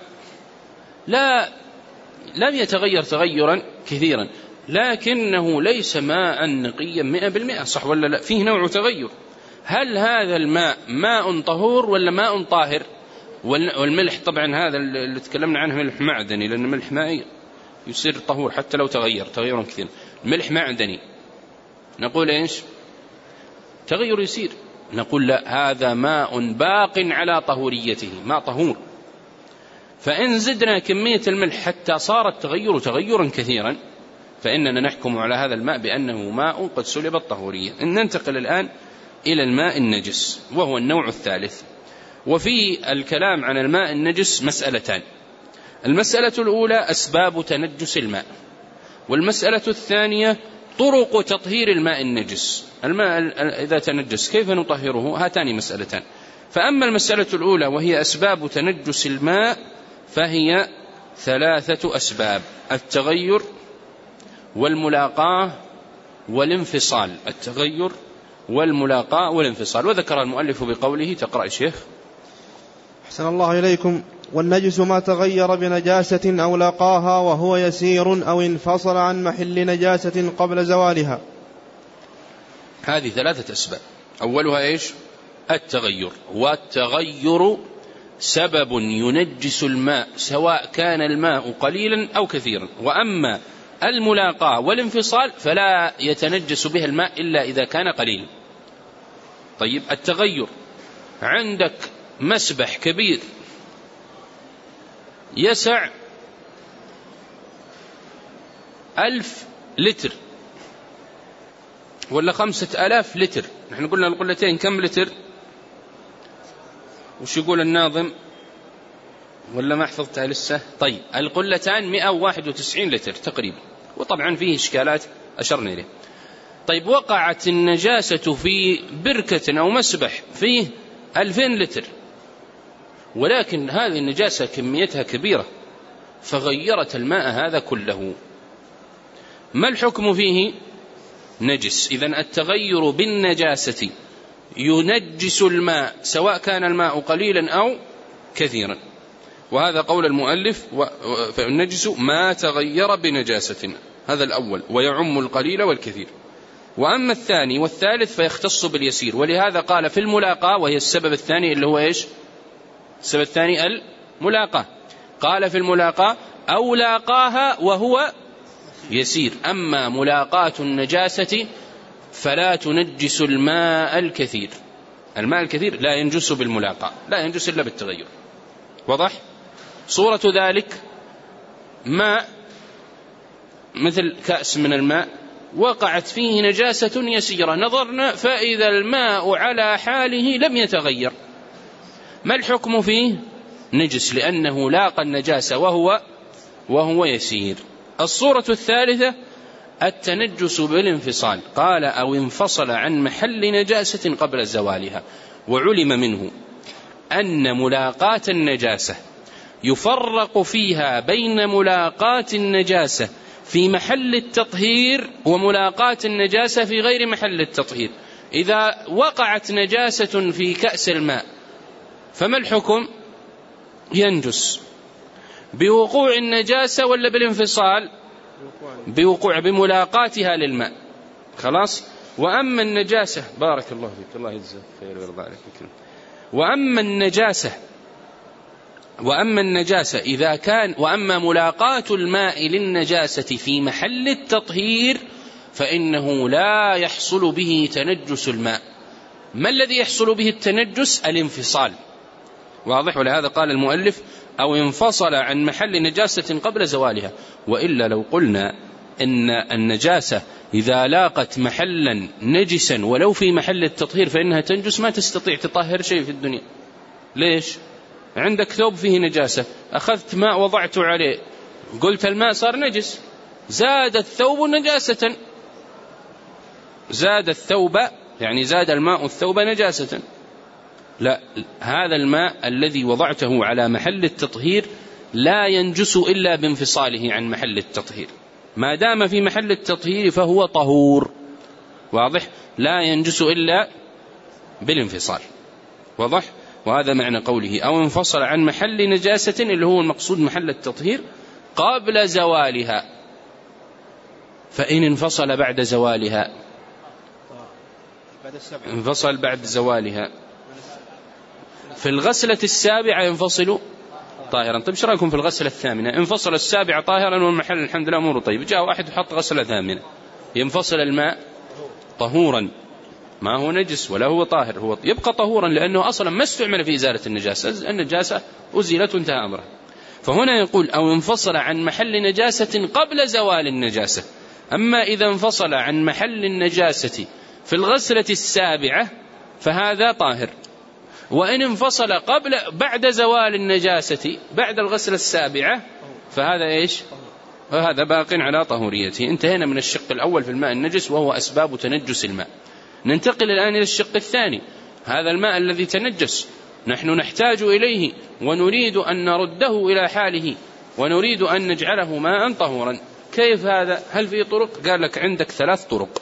لم يتغير تغيرا كثيرا، لكنه ليس ماء نقيا 100%، صح ولا لا؟ فيه نوع تغير. هل هذا الماء ماء طهور ولا ماء طاهر؟ والملح طبعا هذا اللي تكلمنا عنه ملح معدني، لأن الملح مائي يصير طهور حتى لو تغير تغيرا كثيرا. الملح معدني نقول إيش؟ تغير يصير. نقول لا، هذا ماء باق على طهوريته، ماء طهور. فإن زدنا كمية الملح حتى صار التغير تغيرا كثيرا، فإننا نحكم على هذا الماء بأنه ماء قد سلب الطهورية. ننتقل الآن إلى الماء النجس، وهو النوع الثالث. وفي الكلام عن الماء النجس مسألتان: المسألة الأولى أسباب تنجس الماء، والمسألة الثانية طرق تطهير الماء النجس. الماء إذا تنجس كيف نطهره؟ هاتان مسألتان. فأما المسألة الأولى وهي أسباب تنجس الماء فهي 3 أسباب: التغير والملاقاة والانفصال. التغير والملاقاة والانفصال. وذكر المؤلف بقوله: تقرأ يا شيخ. أحسن الله إليكم. والنجس ما تغير بنجاسة أو لاقاها وهو يسير أو انفصل عن محل نجاسة قبل زوالها. هذه 3 أسباب. أولها إيش؟ التغير. والتغير سبب ينجس الماء سواء كان الماء قليلا أو كثيرا. وأما الملاقاة والانفصال فلا يتنجس بها الماء إلا إذا كان قليلا. طيب، التغير: عندك مسبح كبير يسع 1000 لتر ولا 5000 لتر. نحن قلنا القلتين كم لتر؟ وش يقول الناظم؟ ولا ما حفظتها لسه؟ طيب، القلتان 191 لتر تقريبا، وطبعا فيه إشكالات أشرنا إليه. طيب، وقعت النجاسة في بركة أو مسبح فيه 2000 لتر، ولكن هذه النجاسة كميتها كبيرة فغيرت الماء هذا كله. ما الحكم فيه؟ نجس. إذن التغير بالنجاسة ينجس الماء سواء كان الماء قليلا أو كثيرا، وهذا قول المؤلف: فالنجس ما تغير بنجاسة. هذا الأول، ويعم القليل والكثير. وأما الثاني والثالث فيختص باليسير، ولهذا قال في الملاقاة، وهي السبب الثاني اللي هو إيش؟ السبب الثاني الملاقاة. قال في الملاقاة: أو لاقاها وهو يسير. أما ملاقاة النجاسة فلا تنجس الماء الكثير. الماء الكثير لا ينجس بالملاقاة، لا ينجس إلا بالتغير. واضح؟ صورة ذلك: ماء مثل كأس من الماء وقعت فيه نجاسة يسيرة، نظرنا فإذا الماء على حاله لم يتغير. ما الحكم فيه؟ نجس، لأنه لاقى النجاسة وهو يسير. الصورة الثالثة التنجس بالانفصال. قال: أو انفصل عن محل نجاسة قبل زوالها. وعلم منه أن ملاقاة النجاسة يفرق فيها بين ملاقاة النجاسة في محل التطهير وملاقاة النجاسة في غير محل التطهير. إذا وقعت نجاسة في كأس الماء فما الحكم؟ ينجس بوقوع النجاسة ولا بالانفصال؟ بملاقاتها للماء، خلاص. وأما النجاسة، بارك الله فيك، الله يجزاك خير ويرضى عليك. وأما النجاسة إذا كان، وأما ملاقاة الماء للنجاسة في محل التطهير فإنه لا يحصل به تنجس الماء. ما الذي يحصل به التنجس؟ الانفصال. واضح؟ ولهذا قال المؤلف أو انفصل عن محل نجاسة قبل زوالها. وإلا لو قلنا إن النجاسة إذا لاقت محلا نجسا ولو في محل التطهير فإنها تنجس، ما تستطيع تطهر شيء في الدنيا. ليش؟ عندك ثوب فيه نجاسة، أخذت ماء وضعته عليه، قلت الماء صار نجس، زاد الثوب نجاسة، زاد الثوب يعني زاد الماء الثوب نجاسة. لا، هذا الماء الذي وضعته على محل التطهير لا ينجس إلا بانفصاله عن محل التطهير، ما دام في محل التطهير فهو طهور. واضح؟ لا ينجس إلا بالانفصال. واضح؟ وهذا معنى قوله أو انفصل عن محل نجاسة، اللي هو المقصود محل التطهير، قبل زوالها. فإن انفصل بعد زوالها، انفصل بعد زوالها في الغسلة السابعة ينفصل طاهرا. طيب ايش رايكم في الغسلة الثامنة؟ انفصل السابعة طاهرا والمحل الحمد لله أموره طيب، جاء واحد وحط غسلة ثامنة، ينفصل الماء طهورا، ما هو نجس ولا هو طاهر، هو يبقى طهورا لأنه أصلا ما استعمل في إزالة النجاسة، النجاسة أزيلت وانتهى أمرها. فهنا يقول أو انفصل عن محل نجاسة قبل زوال النجاسة. أما إذا انفصل عن محل النجاسة في الغسلة السابعة فهذا طاهر، وإن انفصل بعد زوال النجاسة بعد الغسلة السابعة فهذا إيش؟ وهذا باق على طهوريته. انتهينا من الشق الأول في الماء النجس وهو أسباب تنجس الماء. ننتقل الآن إلى الشق الثاني. هذا الماء الذي تنجس نحن نحتاج إليه ونريد أن نرده إلى حاله ونريد أن نجعله ماء طهورا. كيف هذا؟ هل في طرق؟ قال لك عندك 3 طرق.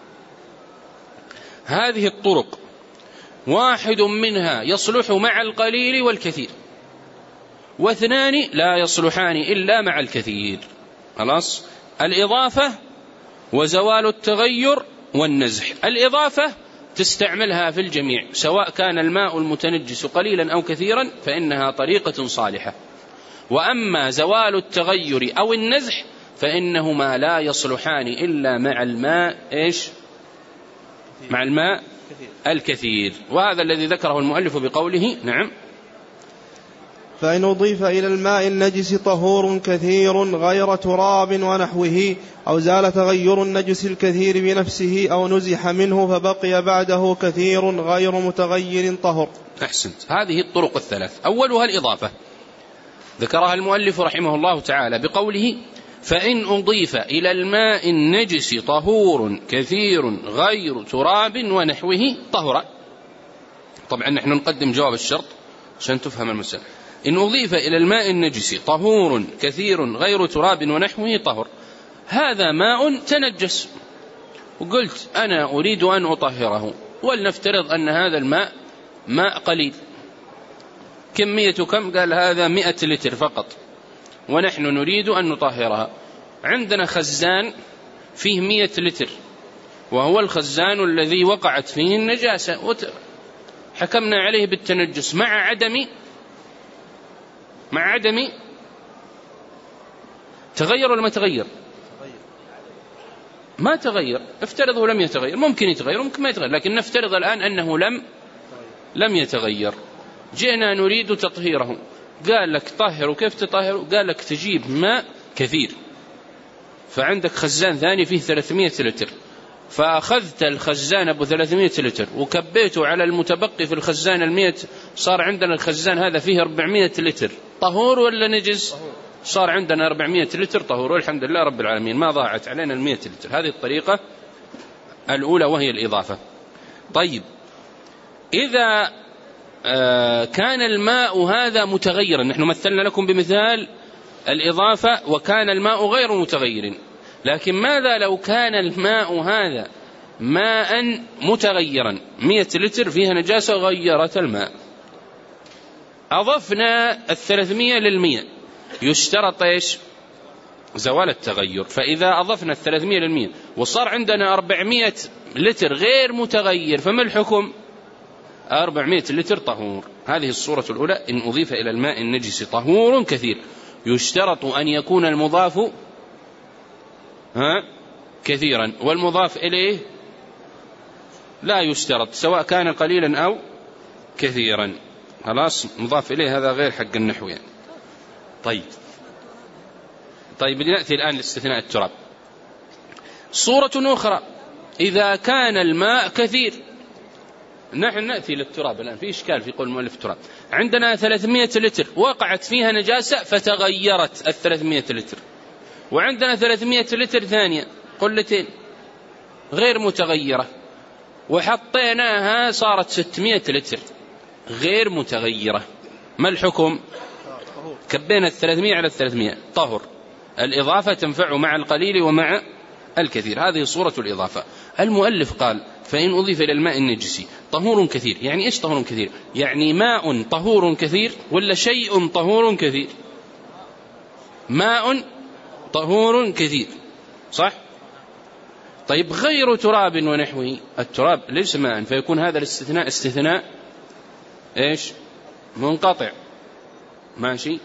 هذه الطرق واحد منها يصلح مع القليل والكثير، و2 لا يصلحان إلا مع الكثير. خلاص؟ الإضافة وزوال التغير والنزح. الإضافة تستعملها في الجميع سواء كان الماء المتنجس قليلا أو كثيرا فإنها طريقة صالحة. وأما زوال التغير أو النزح فإنهما لا يصلحان إلا مع الماء إيش؟ مع الماء الكثير. وهذا الذي ذكره المؤلف بقوله نعم فإن أضيف إلى الماء النجس طهور كثير غير تراب ونحوه أو زال تغير النجس الكثير بنفسه أو نزح منه فبقي بعده كثير غير متغير طهر. أحسنت. هذه الطرق 3. أولها الإضافة، ذكرها المؤلف رحمه الله تعالى بقوله فإن أضيف إلى الماء النجس طهور كثير غير تراب ونحوه طهر. طبعا نحن نقدم جواب الشرط عشان تفهم المسألة. إن أضيف إلى الماء النجس طهور كثير غير تراب ونحوه طهر. هذا ماء تنجس وقلت أنا أريد أن أطهره، ولنفترض أن هذا الماء ماء قليل، كميته كم؟ قال هذا 100 لتر فقط، ونحن نريد أن نطهرها. عندنا خزان فيه 100 لتر وهو الخزان الذي وقعت فيه النجاسة، حكمنا عليه بالتنجس مع عدم تغير ولا ما تغير؟ ما تغير. افترضه لم يتغير، ممكن يتغير ممكن ما يتغير، لكن نفترض الآن أنه لم يتغير. جئنا نريد تطهيره، قال لك طهره. كيف تطهره؟ قال لك تجيب ماء كثير، فعندك خزان ثاني فيه 300 لتر، فأخذت الخزان أبو 300 لتر وكبيته على المتبقي في الخزان 100، صار عندنا الخزان هذا فيه 400 لتر. طهور ولا نجس؟ صار عندنا 400 لتر طهور، والحمد لله رب العالمين ما ضاعت علينا 100 لتر. هذه الطريقة الأولى وهي الإضافة. طيب إذا كان الماء هذا متغيرا، نحن مثلنا لكم بمثال الإضافة وكان الماء غير متغير، لكن ماذا لو كان الماء هذا ماء متغيرا؟ 100 لتر فيها نجاسة غيرت الماء، أضفنا 300 لل100، يشترط إيش؟ زوال التغير. فإذا أضفنا 300 لل100 وصار عندنا 400 لتر غير متغير، فما الحكم؟ 400 لتر طهور. هذه الصورة الأولى. إن أضيف إلى الماء النجس طهور كثير، يشترط أن يكون المضاف كثيرا، والمضاف إليه لا يشترط سواء كان قليلا أو كثيرا. خلاص مضاف إليه هذا غير حق النحو يعني. طيب لنأتي الآن لاستثناء التراب. صورة أخرى إذا كان الماء كثير. نحن نأتي للتراب الآن، في إشكال في قول المؤلف التراب. عندنا 300 لتر وقعت فيها نجاسة فتغيرت 300 لتر، وعندنا 300 لتر ثانية قلتين غير متغيرة وحطيناها صارت 600 لتر غير متغيرة، ما الحكم؟ كبينا 300 على 300 طهر. الإضافة تنفع مع القليل ومع الكثير، هذه صورة الإضافة. المؤلف قال فإن أضيف إلى الماء النجسي طهور كثير. يعني إيش طهور كثير؟ يعني ماء طهور كثير ولا شيء طهور كثير؟ ماء طهور كثير، صح؟ طيب غير تراب ونحوه، التراب ليس ماء، فيكون هذا الاستثناء استثناء إيش؟ منقطع. ماشي؟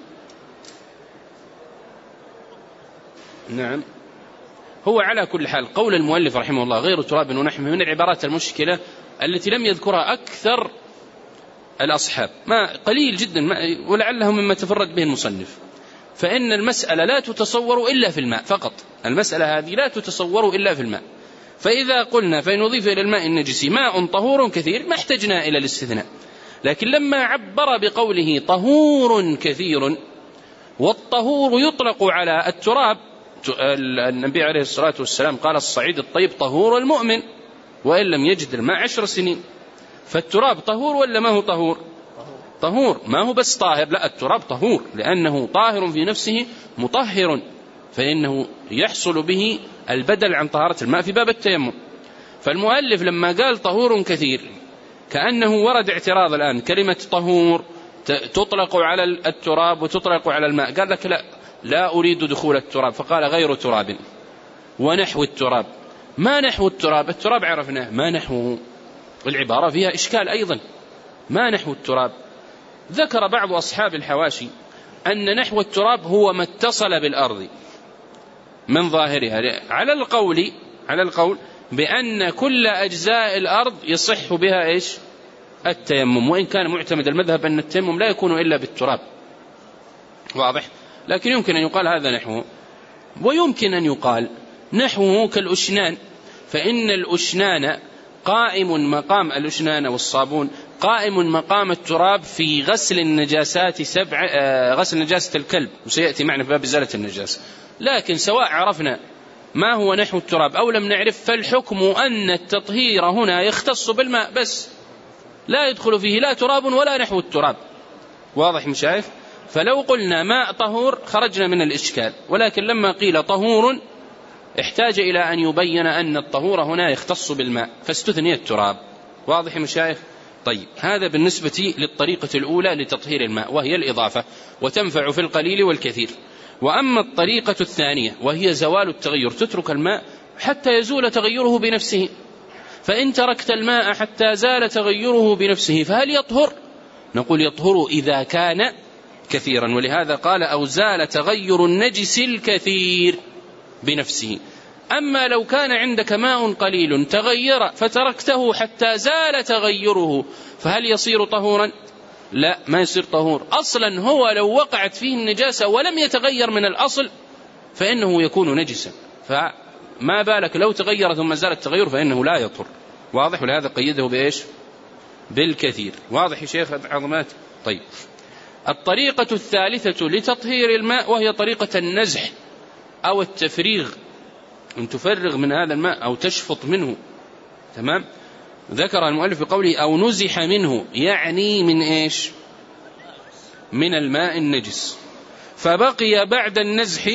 نعم. هو على كل حال قول المؤلف رحمه الله غير تراب ونحوه من العبارات المشكلة التي لم يذكرها أكثر الأصحاب، ما قليل جدا، ولعله مما تفرد به المصنف. فإن المسألة لا تتصور إلا في الماء فقط، المسألة هذه لا تتصور إلا في الماء. فإذا قلنا فإن أضيف إلى الماء النجسي ماء طهور كثير ما احتجنا إلى الاستثناء. لكن لما عبر بقوله طهور كثير، والطهور يطلق على التراب، النبي عليه الصلاة والسلام قال الصعيد الطيب طهور المؤمن وإن لم يجد الماء 10 سنين. فالتراب طهور ولا ما هو طهور؟ طهور، ما هو بس طاهر، لا، التراب طهور لأنه طاهر في نفسه مطهر، فإنه يحصل به البدل عن طهارة الماء في باب التيمم. فالمؤلف لما قال طهور كثير كأنه ورد اعتراض الآن، كلمة طهور تطلق على التراب وتطلق على الماء، قال لك لا أريد دخول التراب، فقال غير تراب ونحو التراب. ما نحو التراب؟ التراب عرفناه، ما نحوه؟ العبارة فيها إشكال أيضا. ما نحو التراب؟ ذكر بعض أصحاب الحواشي أن نحو التراب هو ما اتصل بالأرض من ظاهرها، على القول بأن كل أجزاء الأرض يصح بها إيش؟ التيمم، وإن كان معتمد المذهب أن التيمم لا يكون إلا بالتراب، واضح؟ لكن يمكن أن يقال هذا نحوه، ويمكن أن يقال نحوه كالأشنان، فإن الأشنان قائم مقام الأشنان والصابون قائم مقام التراب في غسل النجاسات غسل نجاسة الكلب، وسيأتي معنا في باب إزالة النجاسة. لكن سواء عرفنا ما هو نحو التراب أو لم نعرف، فالحكم أن التطهير هنا يختص بالماء بس، لا يدخل فيه لا تراب ولا نحو التراب، واضح مشايف؟ فلو قلنا ماء طهور خرجنا من الإشكال، ولكن لما قيل طهور احتاج إلى أن يبين أن الطهور هنا يختص بالماء فاستثني التراب، واضح مشايخ؟ طيب، هذا بالنسبة للطريقة الأولى لتطهير الماء وهي الإضافة، وتنفع في القليل والكثير. وأما الطريقة الثانية وهي زوال التغير، تترك الماء حتى يزول تغيره بنفسه، فإن تركت الماء حتى زال تغيره بنفسه فهل يطهر؟ نقول يطهر إذا كان كثيرا، ولهذا قال أو زال تغير النجس الكثير بنفسه. أما لو كان عندك ماء قليل تغير فتركته حتى زال تغيره فهل يصير طهورا؟ لا، ما يصير طهور أصلا. هو لو وقعت فيه النجاسة ولم يتغير من الأصل فإنه يكون نجسا، فما بالك لو تغير ثم زال التغير فإنه لا يطهر، واضح؟ ولهذا قيده بإيش؟ بالكثير، واضح يا شيخ عظمات؟ طيب، الطريقة الثالثة لتطهير الماء وهي طريقة النزح أو التفريغ، أن تفرغ من هذا الماء أو تشفط منه، تمام؟ ذكر المؤلف بقوله أو نزح منه، يعني من إيش؟ من الماء النجس، فبقي بعد النزح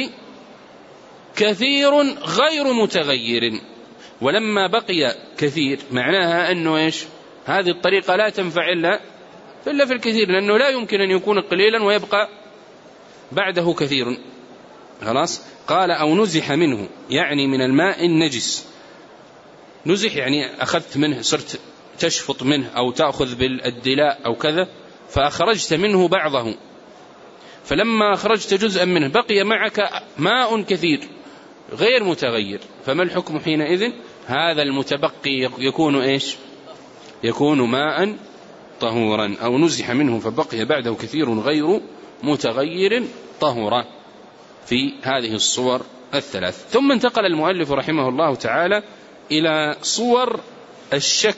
كثير غير متغير. ولما بقي كثير معناها أنه إيش؟ هذه الطريقة لا تنفع إلا في الكثير، لأنه لا يمكن أن يكون قليلا ويبقى بعده كثير. خلاص؟ قال أو نزح منه يعني من الماء النجس. نزح يعني أخذت منه، صرت تشفط منه أو تأخذ بالدلاء أو كذا، فأخرجت منه بعضه، فلما أخرجت جزءا منه بقي معك ماء كثير غير متغير، فما الحكم حينئذ؟ هذا المتبقي يكون إيش؟ يكون ماء طهورا، أو نزح منه فبقي بعده كثير غير متغير طهورا، في هذه الصور الثلاث. ثم انتقل المؤلف رحمه الله تعالى إلى صور الشك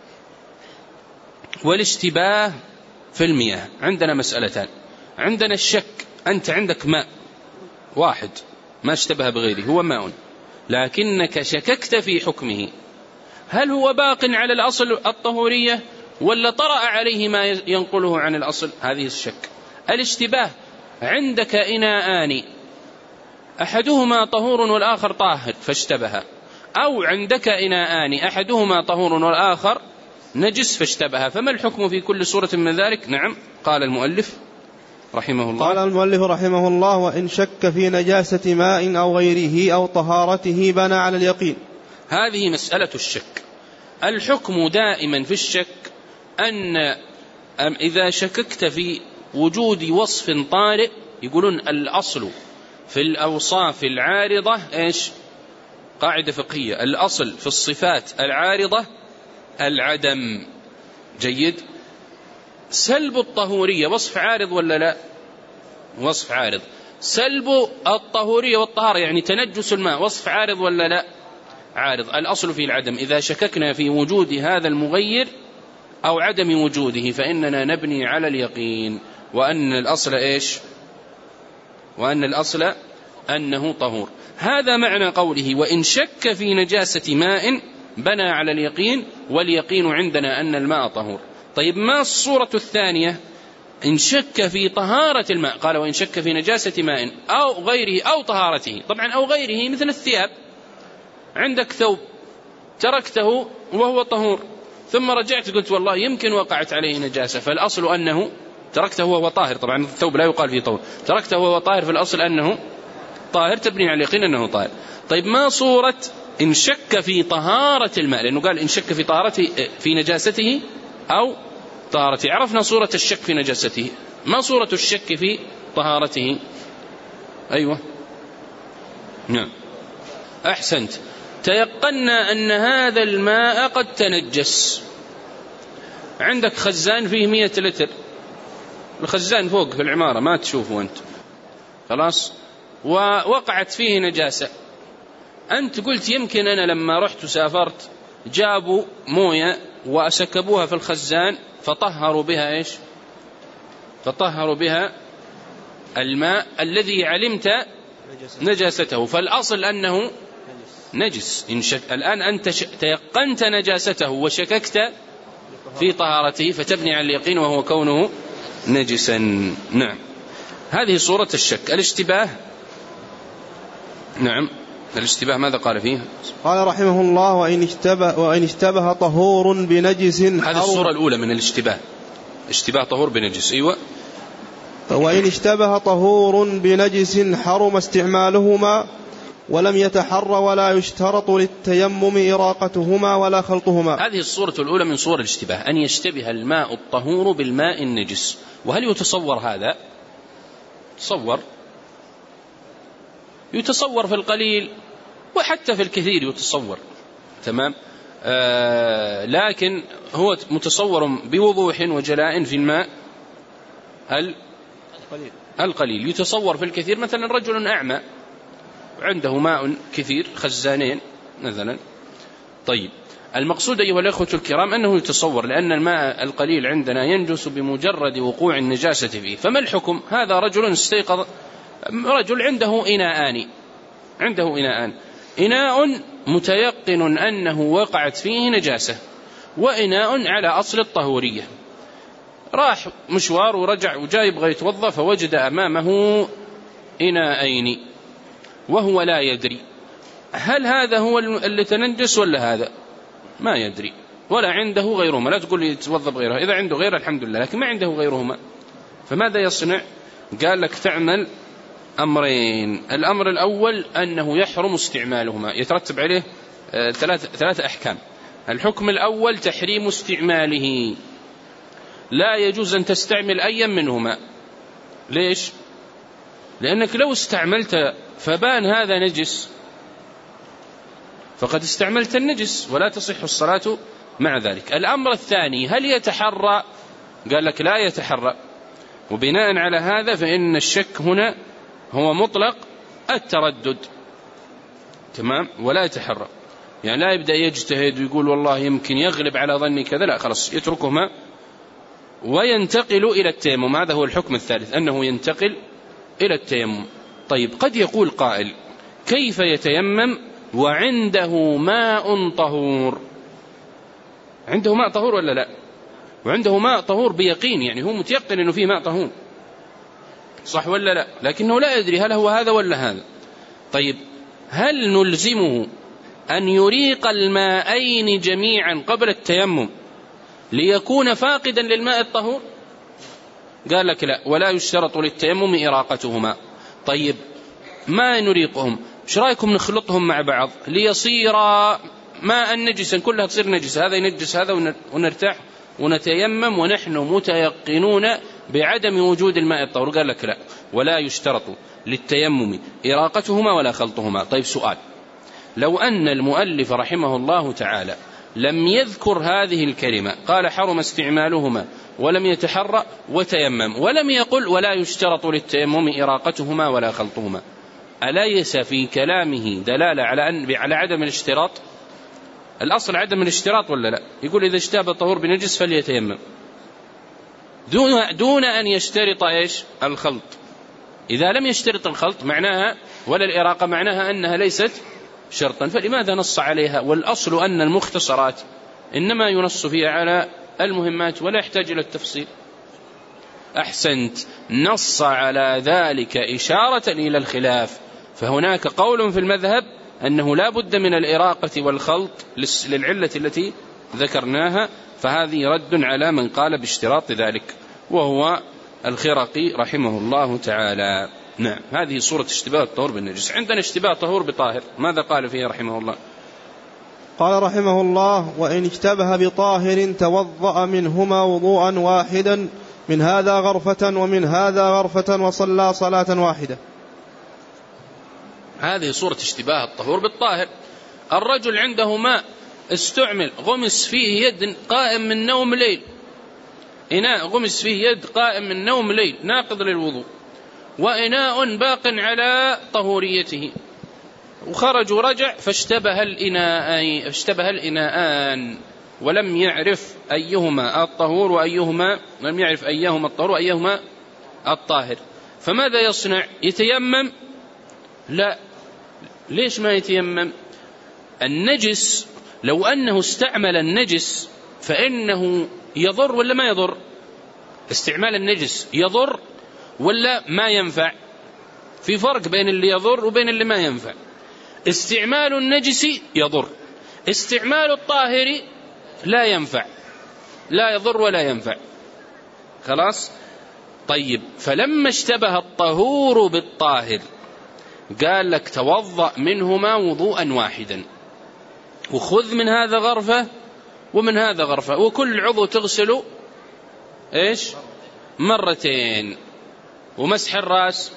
والاشتباه في المياه. عندنا مسألتان. عندنا الشك، أنت عندك ماء واحد ما اشتبه بغيره، هو ماء، لكنك شككت في حكمه، هل هو باق على الأصل الطهورية ولا طرأ عليه ما ينقله عن الأصل؟ هذه الشك. الاشتباه، عندك إناءان أحدهما طهور والآخر طاهر فاشتبه، أو عندك إناءان أحدهما طهور والآخر نجس فاشتبه، فما الحكم في كل صورة من ذلك؟ نعم، قال المؤلف رحمه الله. قال المؤلف رحمه الله: وإن شك في نجاسة ماء أو غيره أو طهارته بنى على اليقين. هذه مسألة الشك. الحكم دائما في الشك أن إذا شككت في وجود وصف طارئ، يقولون الأصل في الأوصاف العارضة إيش؟ قاعدة فقهية، الأصل في الصفات العارضة العدم. جيد. سلب الطهورية وصف عارض ولا لا؟ وصف عارض. سلب الطهورية والطهارة يعني تنجس الماء وصف عارض ولا لا؟ عارض. الأصل في العدم. إذا شككنا في وجود هذا المغير أو عدم وجوده فإننا نبني على اليقين، وأن الأصل إيش؟ وأن الأصل أنه طهور. هذا معنى قوله: وإن شك في نجاسة ماء بنى على اليقين، واليقين عندنا أن الماء طهور. طيب، ما الصورة الثانية؟ إن شك في طهارة الماء، قال: وإن شك في نجاسة ماء أو غيره أو طهارته. طبعا أو غيره مثل الثياب، عندك ثوب تركته وهو طهور، ثم رجعت قلت والله يمكن وقعت عليه نجاسة، فالأصل أنه تركته وهو طاهر. طبعا الثوب لا يقال فيه طهور، تركته وهو طاهر، في الأصل أنه طاهر، تبني على اليقين أنه طاهر. طيب، ما صورة إن شك في طهارة الماء؟ لأنه قال إن شك في طهارته في نجاسته أو طهارته. عرفنا صورة الشك في نجاسته، ما صورة الشك في طهارته؟ أيوة، نعم، أحسنت. تيقنا أن هذا الماء قد تنجس. عندك خزان فيه 100 لتر، الخزان فوق في العمارة ما تشوفه أنت، خلاص، ووقعت فيه نجاسة. أنت قلت يمكن أنا لما رحت وسافرت جابوا موية وأسكبوها في الخزان فطهروا بها إيش؟ فطهروا بها الماء الذي علمت نجاسته، فالأصل أنه نجس. الآن أنت تيقنت نجاسته وشككت في طهارته، فتبني على اليقين وهو كونه نجسا. نعم، هذه صورة الشك. الاشتباه، نعم، الاشتباه ماذا قال فيه؟ قال رحمه الله: وإن اشتبه طهور بنجس. هذه الصورة الأولى من الاشتباه، اشتباه طهور بنجس. أيوة. وإن اشتبه طهور بنجس حرم استعمالهما ولم يتحر ولا يشترط للتيمم إراقتهما ولا خلطهما. هذه الصورة الأولى من صور الاشتباه، أن يشتبه الماء الطهور بالماء النجس. وهل يتصور هذا؟ يتصور في القليل وحتى في الكثير يتصور، تمام. لكن هو متصور بوضوح وجلاء في الماء القليل. يتصور في الكثير، مثلا رجل أعمى عنده ماء كثير، خزانين مثلا. طيب، المقصود أيها الأخوة الكرام أنه يتصور، لأن الماء القليل عندنا ينجس بمجرد وقوع النجاسة فيه. فما الحكم؟ هذا رجل استيقظ، رجل عنده إناءان، إناء متيقن أنه وقعت فيه نجاسة، وإناء على أصل الطهورية. راح مشوار ورجع وجاي يبغى يتوضأ، فوجد أمامه إناءين وهو لا يدري هل هذا هو اللي تنجس ولا هذا، ما يدري، ولا عنده غيرهما. لا تقول يتوضأ بغيرها، إذا عنده غيره الحمد لله، لكن ما عنده غيرهما، فماذا يصنع؟ قال لك تعمل أمرين. الأمر الأول أنه يحرم استعمالهما، يترتب عليه ثلاثة أحكام. الحكم الأول تحريم استعماله، لا يجوز أن تستعمل أي منهما. ليش؟ لأنك لو استعملت فبان هذا نجس فقد استعملت النجس ولا تصح الصلاة مع ذلك. الأمر الثاني، هل يتحرى قال لك لا يتحرى، وبناء على هذا فإن الشك هنا هو مطلق التردد، تمام، ولا يتحرى، يعني لا يبدأ يجتهد ويقول والله يمكن يغلب على ظني كذا، لا خلاص يتركهما وينتقل إلى التيمم. هذا هو الحكم الثالث، أنه ينتقل إلى التيمم. طيب قد يقول قائل كيف يتيمم وعنده ماء طهور؟ عنده ماء طهور ولا لا؟ وعنده ماء طهور بيقين، يعني هو متيقن أنه فيه ماء طهور، صح ولا لا؟ لكنه لا يدري هل هو هذا ولا هذا. طيب هل نلزمه أن يريق الماءين جميعا قبل التيمم ليكون فاقدا للماء الطهور؟ قال لك لا، ولا يشترط للتيمم إراقتهما. طيب ما نريقهم، ايش رايكم نخلطهم مع بعض ليصير ماء نجسا، كلها تصير نجسة، هذا ينجس هذا ونرتاح ونتيمم ونحن متيقنون بعدم وجود الماء الطهور؟ قال لك لا، ولا يشترط للتيمم إراقتهما ولا خلطهما. طيب سؤال، لو أن المؤلف رحمه الله تعالى لم يذكر هذه الكلمة، قال حرم استعمالهما ولم يتحرى وتيمم، ولم يقل ولا يشترط للتيمم إراقتهما ولا خلطهما، أليس في كلامه دلالة على عدم الاشتراط؟ الأصل عدم الاشتراط ولا لا؟ يقول إذا اشتاب الطهور بنجس فليتيمم دون أن يشترط إيش؟ الخلط. إذا لم يشترط الخلط معناها ولا الإراقة معناها أنها ليست شرطا، فلماذا نص عليها؟ والأصل أن المختصرات إنما ينص فيها على المهمات ولا يحتاج إلى التفصيل. أحسنت، نص على ذلك إشارة إلى الخلاف، فهناك قول في المذهب أنه لا بد من الإراقة والخلط للعلة التي ذكرناها، فهذه رد على من قال باشتراط ذلك، وهو الخرقي رحمه الله تعالى. نعم، هذه صورة اشتباه الطهور بالنجس. عندنا اشتباه طهور بطاهر، ماذا قال فيه رحمه الله؟ قال رحمه الله: وإن اشتبه بطاهر توضأ منهما وضوءا واحدا، من هذا غرفة ومن هذا غرفة، وصلى صلاة واحدة. هذه صورة اشتباه الطهور بالطاهر. الرجل عنده ماء استعمل، غمس فيه يد قائم من نوم ليل، إناء غمس فيه يد قائم من نوم ليل ناقض للوضوء، وإناء باق على طهوريته، وخرج ورجع فاشتبه الإناءان ولم يعرف أيهما الطهور وأيهما لم يعرف أيهما الطهور وأيهما الطاهر، فماذا يصنع؟ يتيمم؟ لا. ليش ما يتيمم؟ النجس لو أنه استعمل النجس فإنه يضر ولا ما يضر؟ استعمال النجس يضر ولا ما ينفع؟ في فرق بين اللي يضر وبين اللي ما ينفع. استعمال النجس يضر، استعمال الطاهر لا ينفع، لا يضر ولا ينفع، خلاص. طيب فلما اشتبه الطهور بالطاهر قال لك توضأ منهما وضوءا واحدا، وخذ من هذا غرفة ومن هذا غرفة، وكل عضو تغسله إيش؟ مرتين، ومسح الرأس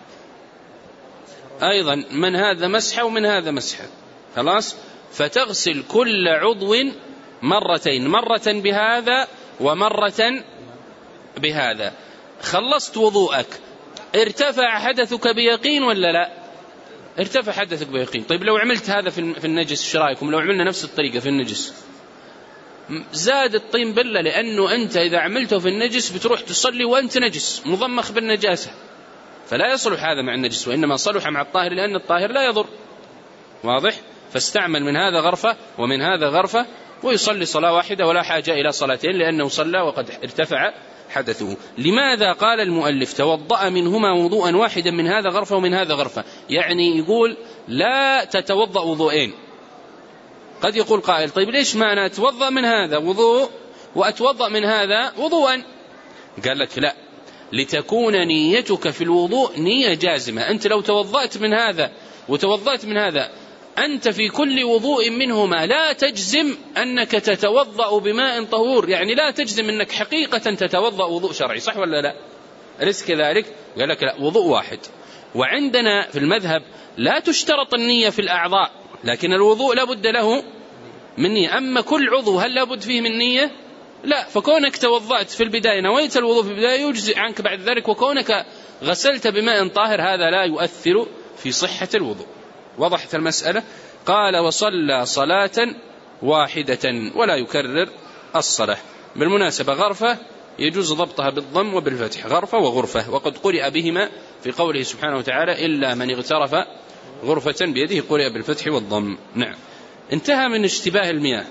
أيضا من هذا مسحة ومن هذا مسحة، خلاص. فتغسل كل عضو مرتين، مرة بهذا ومرة بهذا، خلصت وضوءك، ارتفع حدثك بيقين ولا لا؟ ارتفع حدثك بيقين. طيب لو عملت هذا في النجس، ايش رايكم لو عملنا نفس الطريقة في النجس؟ زاد الطين بلة، لأنه أنت إذا عملته في النجس بتروح تصلي وأنت نجس مضمخ بالنجاسة، فلا يصلح هذا مع النجس، وإنما صلح مع الطاهر، لأن الطاهر لا يضر، واضح؟ فاستعمل من هذا غرفة ومن هذا غرفة، ويصلي صلاة واحدة ولا حاجة إلى صلاتين، لأنه صلى وقد ارتفع حدثه. لماذا قال المؤلف توضأ منهما وضوءا واحدا، من هذا غرفة ومن هذا غرفة؟ يعني يقول لا تتوضأ وضوءين. قد يقول قائل طيب ليش ما أنا أتوضأ من هذا وضوء وأتوضأ من هذا وضوءا؟ قال لك لا، لتكون نيتك في الوضوء نية جازمة. أنت لو توضأت من هذا وتوضأت من هذا، أنت في كل وضوء منهما لا تجزم أنك تتوضأ بماء طهور، يعني لا تجزم أنك حقيقة تتوضأ وضوء شرعي، صح ولا لا؟ أليس كذلك؟ قال لك لا، وضوء واحد. وعندنا في المذهب لا تشترط النية في الأعضاء، لكن الوضوء لا بد له من نية. أما كل عضو هل لا بد فيه من نية؟ لا، فكونك توضأت في البداية نويت الوضوء في البداية يجزئ عنك بعد ذلك، وكونك غسلت بماء طاهر هذا لا يؤثر في صحة الوضوء. وضحت المسألة؟ قال وصلى صلاة واحدة ولا يكرر الصلاة. بالمناسبة غرفة يجوز ضبطها بالضم وبالفتح، غرفة وغرفة، وقد قرئ بهما في قوله سبحانه وتعالى إلا من اغترف غرفة بيده، قرئ بالفتح والضم. نعم. انتهى من اشتباه المياه.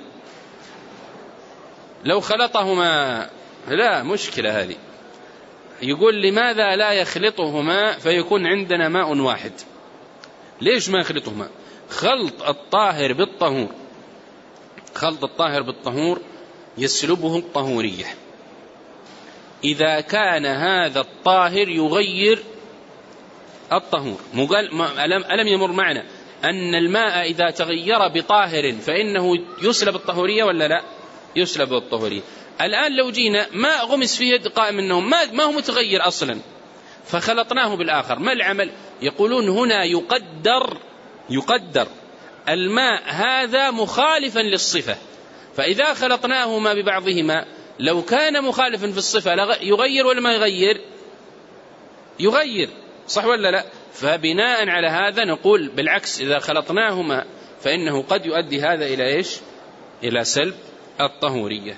لو خلطهما لا مشكلة هذه. يقول لماذا لا يخلطهما فيكون عندنا ماء واحد؟ ليش ما يخلطهما؟ خلط الطاهر بالطهور، خلط الطاهر بالطهور يسلبه الطهورية. إذا كان هذا الطاهر يغير الطهور، ألم يمر معنا أن الماء إذا تغير بطاهر فإنه يسلب الطهورية ولا لا؟ يسلب الطهورية. الآن لو جينا ماء غمس فيه يد قائم منهم، ما هو متغير أصلا، فخلطناه بالآخر، ما العمل؟ يقولون هنا يقدر الماء هذا مخالفا للصفة، فإذا خلطناهما ببعضهما لو كان مخالفا في الصفة يغير ولا ما يغير، صح ولا لا؟ فبناء على هذا نقول بالعكس، إذا خلطناهما فإنه قد يؤدي هذا إلى إيش؟ إلى سلب الطهورية.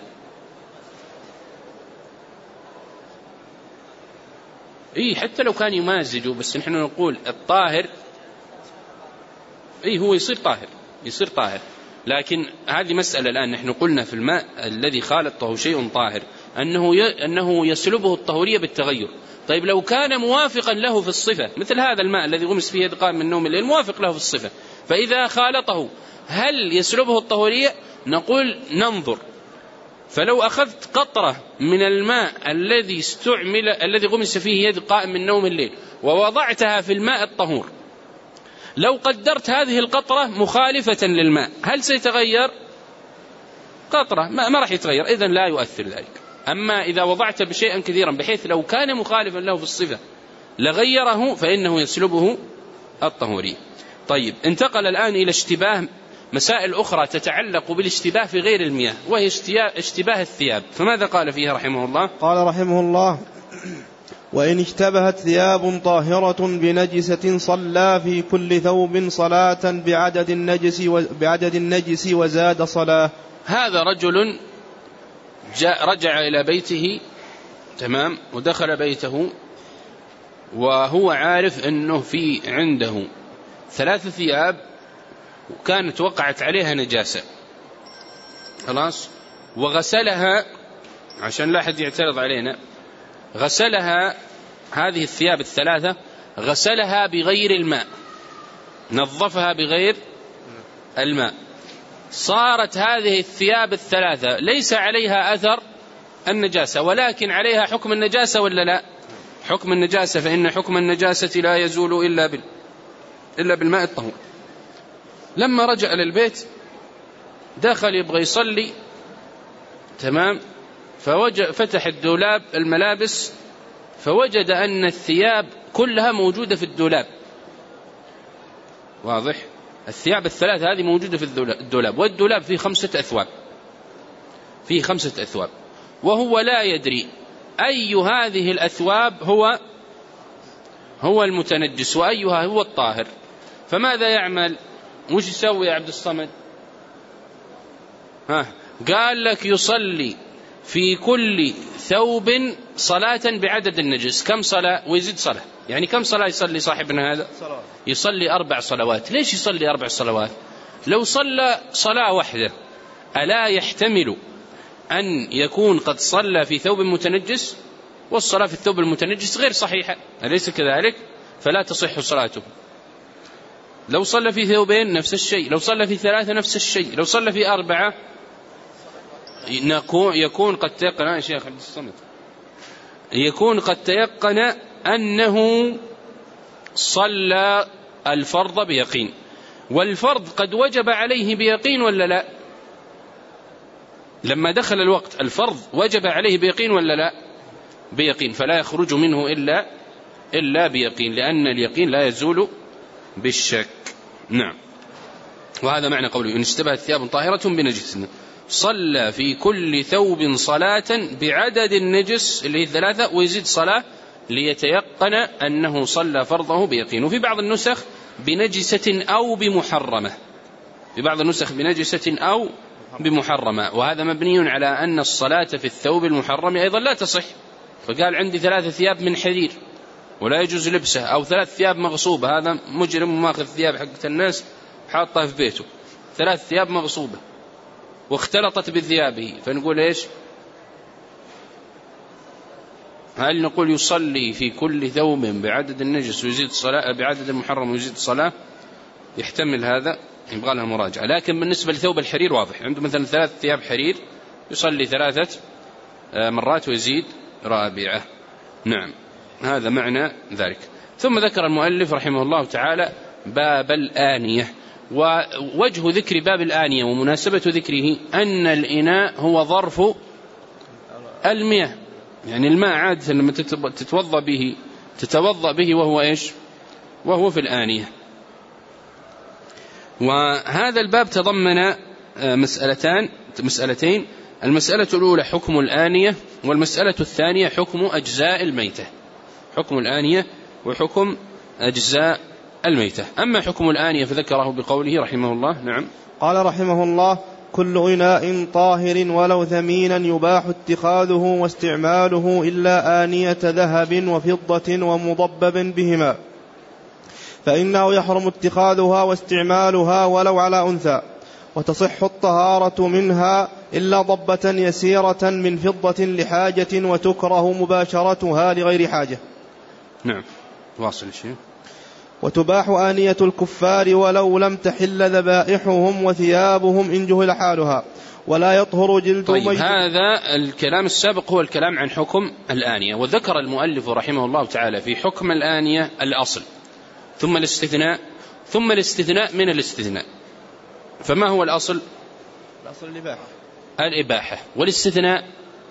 حتى لو كان يمازجوا، بس نحن نقول الطاهر هو يصير طاهر، لكن هذه مسألة الآن نحن قلنا في الماء الذي خالطه شيء طاهر أنه يسلبه الطهورية بالتغير. طيب لو كان موافقا له في الصفة، مثل هذا الماء الذي غمس فيه يد قائم من نوم الليل، موافق له في الصفة، فإذا خالطه هل يسلبه الطهورية؟ نقول ننظر. فلو أخذت قطرة من الماء الذي غمس فيه يد قائم من نوم الليل ووضعتها في الماء الطهور، لو قدرت هذه القطرة مخالفة للماء هل سيتغير؟ قطرة ما راح يتغير، إذن لا يؤثر ذلك. أما إذا وضعت بشيئا كثيرا بحيث لو كان مخالفا له في الصفة لغيره فإنه يسلبه الطهورية. طيب، انتقل الآن إلى اشتباه مسائل أخرى تتعلق بالاشتباه في غير المياه، وهي اشتباه الثياب. فماذا قال فيها رحمه الله؟ قال رحمه الله: وإن اشتبهت ثياب طاهرة بنجسة صلى في كل ثوب صلاة بعدد النجس وزاد صلاة. هذا رجل رجع إلى بيته، تمام، ودخل بيته وهو عارف أنه في عنده 3 ثياب وكانت وقعت عليها نجاسة، خلاص، وغسلها عشان لا أحد يعترض علينا، غسلها هذه الثياب 3 غسلها بغير الماء، نظفها بغير الماء، صارت هذه الثياب 3 ليس عليها أثر النجاسة ولكن عليها حكم النجاسة ولا لا؟ حكم النجاسة، فإن حكم النجاسة لا يزول إلا بالماء الطهور. لما رجع إلى البيت دخل يبغى يصلي، تمام، فتح الدولاب الملابس فوجد أن الثياب كلها موجودة في الدولاب. واضح؟ الثياب 3 هذه موجودة في الدولاب، والدولاب فيه 5 أثواب، فيه 5 أثواب، وهو لا يدري أي هذه الأثواب هو المتنجس وأيها هو الطاهر. فماذا يعمل؟ وش يسوي يا عبد الصمد؟ قال لك يصلي في كل ثوب صلاة بعدد النجس. كم صلاة؟ ويزيد صلاة. يعني كم صلاة يصلي صاحبنا هذا؟ يصلي 4 صلوات. ليش يصلي 4 صلوات؟ لو صلى صلاة واحدة ألا يحتمل أن يكون قد صلى في ثوب متنجس؟ والصلاة في الثوب المتنجس غير صحيحة، أليس كذلك؟ فلا تصح صلاته. لو صلى في ثوبين نفس الشيء، لو صلى في 3 نفس الشيء، لو صلى في 4 يكون قد تيقن يا شيخ عبد الصمد، يكون قد تيقن أنه صلى الفرض بيقين، والفرض قد وجب عليه بيقين ولا لا؟ لما دخل الوقت الفرض وجب عليه بيقين ولا لا؟ بيقين، فلا يخرج منه إلا بيقين، لأن اليقين لا يزول بالشك. نعم. وهذا معنى قوله إن اشتبهت ثياب طاهرة بنجس صلى في كل ثوب صلاة بعدد النجس اللي هي 3 ويزيد صلاة ليتيقن أنه صلى فرضه بيقين. وفي بعض النسخ بنجسة أو بمحرمة، في بعض النسخ بنجسة أو بمحرمة، وهذا مبني على أن الصلاة في الثوب المحرم أيضا لا تصح. فقال عندي 3 ثياب من حرير ولا يجوز لبسه، أو 3 ثياب مغصوبة، هذا مجرم ماخذ ثياب حقت الناس حاطها في بيته، 3 ثياب مغصوبة واختلطت بثيابه، فنقول إيش؟ هل نقول يصلي في كل ثوب بعدد النجس ويزيد صلاة، بعدد المحرم ويزيد صلاة؟ يحتمل هذا، يبغى لها مراجعة. لكن بالنسبة لثوب الحرير واضح، عنده مثلا 3 ثياب حرير يصلي 3 مرات ويزيد رابعة. نعم، هذا معنى ذلك. ثم ذكر المؤلف رحمه الله تعالى باب الآنية. ووجه ذكر باب الآنية ومناسبة ذكره أن الإناء هو ظرف المياه، يعني الماء عادة لما تتوضأ به وهو إيش؟ وهو في الآنية. وهذا الباب تضمن مسألتين، المسألة الأولى حكم الآنية، والمسألة الثانية حكم أجزاء الميتة، حكم الآنية وحكم أجزاء الميتة. أما حكم الآنية فذكره بقوله رحمه الله. نعم، قال رحمه الله: كل إناء طاهر ولو ثمينا يباح اتخاذه واستعماله إلا آنية ذهب وفضة ومضبب بهما، فإنه يحرم اتخاذها واستعمالها ولو على أنثى، وتصح الطهارة منها إلا ضبة يسيرة من فضة لحاجة، وتكره مباشرتها لغير حاجة. نعم، واصل الشيء. وتباح آنية الكفار ولو لم تحل ذبائحهم وثيابهم إن جهل حالها، ولا يطهر جلد طيب ميت. هذا الكلام السابق هو الكلام عن حكم الآنية، وذكر المؤلف رحمه الله تعالى في حكم الآنية الأصل ثم الاستثناء ثم الاستثناء من الاستثناء. فما هو الأصل؟ الأصل الإباحة، والاستثناء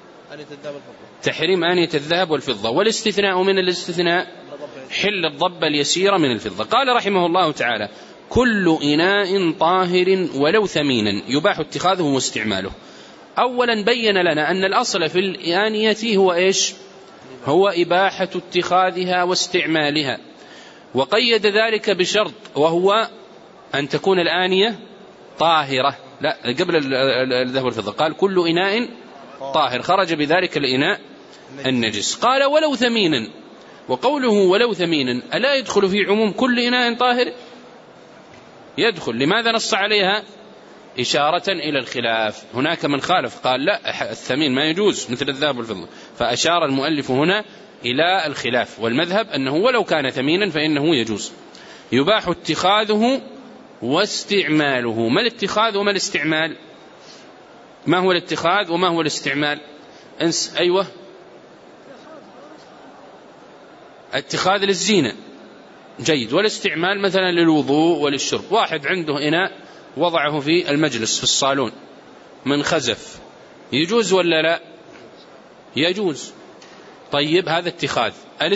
تحريم آنية الذهب والفضة، والاستثناء من الاستثناء حل الضب اليسير من الفضة. قال رحمه الله تعالى: كل إناء طاهر ولو ثمينا يباح اتخاذه واستعماله. أولا بين لنا أن الأصل في الآنية هو إيش؟ هو إباحة اتخاذها واستعمالها، وقيد ذلك بشرط، وهو أن تكون الآنية طاهرة، لا قبل الذهب والفضة، قال كل إناء طاهر، خرج بذلك الإناء النجس. قال ولو ثمينا، وقوله ولو ثمينا ألا يدخل في عموم كل إناء طاهر؟ يدخل. لماذا نص عليها؟ إشارة إلى الخلاف. هناك من خالف قال لا، الثمين ما يجوز مثل الذهب والفضة، فأشار المؤلف هنا إلى الخلاف، والمذهب أنه ولو كان ثمينا فإنه يجوز. يباح اتخاذه واستعماله. ما الاتخاذ وما الاستعمال؟ ما هو الاتخاذ وما هو الاستعمال؟ أيوة، اتخاذ للزينة، جيد. والاستعمال مثلا للوضوء وللشرب. واحد عنده إناء وضعه في المجلس في الصالون من خزف، يجوز ولا لا؟ يجوز. طيب، هذا اتخاذ.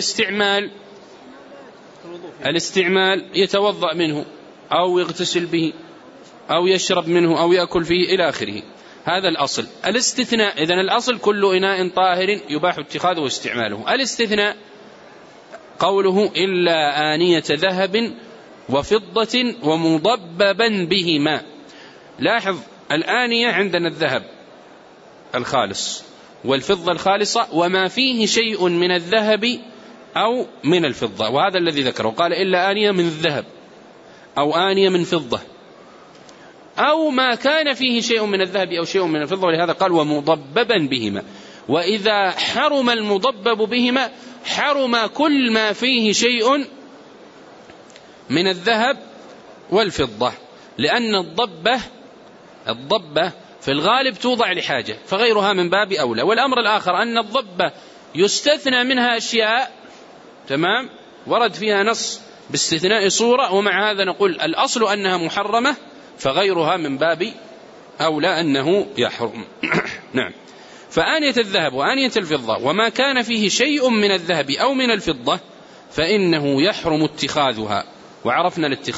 الاستعمال يتوضأ منه أو يغتسل به أو يشرب منه أو يأكل فيه إلى آخره، هذا الأصل. الاستثناء، إذن الأصل كل إناء طاهر يباح اتخاذه واستعماله. الاستثناء قوله إلا آنية ذهب وفضة ومضببا بهما. لاحظ، الآنية عندنا الذهب الخالص والفضة الخالصة وما فيه شيء من الذهب أو من الفضة، وهذا الذي ذكره، قال إلا آنية من الذهب أو آنية من فضة أو ما كان فيه شيء من الذهب أو شيء من الفضة، ولهذا قال ومضببا بهما. وإذا حرم المضبب بهما حرم كل ما فيه شيء من الذهب والفضة، لأن الضبة في الغالب توضع لحاجة، فغيرها من باب أولى. والأمر الآخر أن الضبة يستثنى منها أشياء، تمام، ورد فيها نص باستثناء صورة، ومع هذا نقول الأصل أنها محرمة، فغيرها من باب أولى أنه يحرم. نعم. فآنية الذهب وآنية الفضة وما كان فيه شيء من الذهب أو من الفضة فإنه يحرم اتخاذها، وعرفنا الاتخاذ.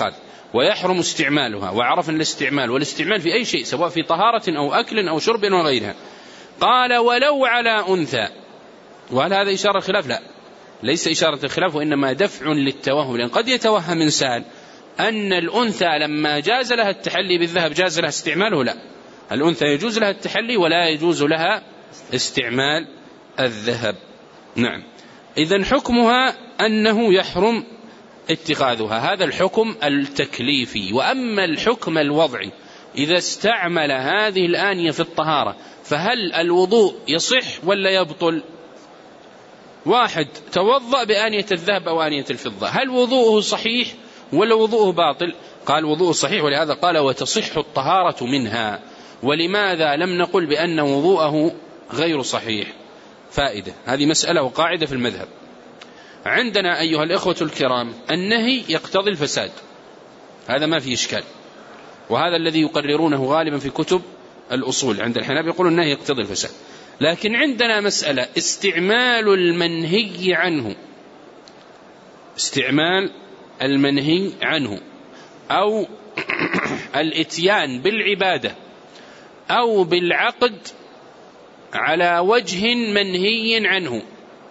ويحرم استعمالها، وعرفنا الاستعمال والاستعمال في أي شيء سواء في طهارة أو أكل أو شرب وغيرها. قال ولو على أنثى، وهل هذا إشارة الخلاف؟ لا، ليس إشارة الخلاف، وإنما دفع للتوهم، لأن قد يتوهم إنسان أن الأنثى لما جاز لها التحلي بالذهب جاز لها استعماله. لا، الأنثى يجوز لها التحلي ولا يجوز لها استعمال الذهب. نعم، إذن حكمها أنه يحرم اتخاذها، هذا الحكم التكليفي. وأما الحكم الوضعي، إذا استعمل هذه الآنية في الطهارة فهل الوضوء يصح ولا يبطل؟ واحد توضأ بآنية الذهب أو آنية الفضة، هل وضوءه صحيح ولا وضوءه باطل؟ قال وضوءه صحيح، ولهذا قال وتصح الطهارة منها. ولماذا لم نقل بأن وضوءه غير صحيح؟ فائدة، هذه مسألة وقاعدة في المذهب. عندنا أيها الإخوة الكرام النهي يقتضي الفساد، هذا ما فيه إشكال، وهذا الذي يقررونه غالبا في كتب الأصول. عند الحنابلة يقولون النهي يقتضي الفساد. لكن عندنا مسألة استعمال المنهي عنه، استعمال المنهي عنه أو الإتيان بالعبادة أو بالعقد على وجه منهي عنه.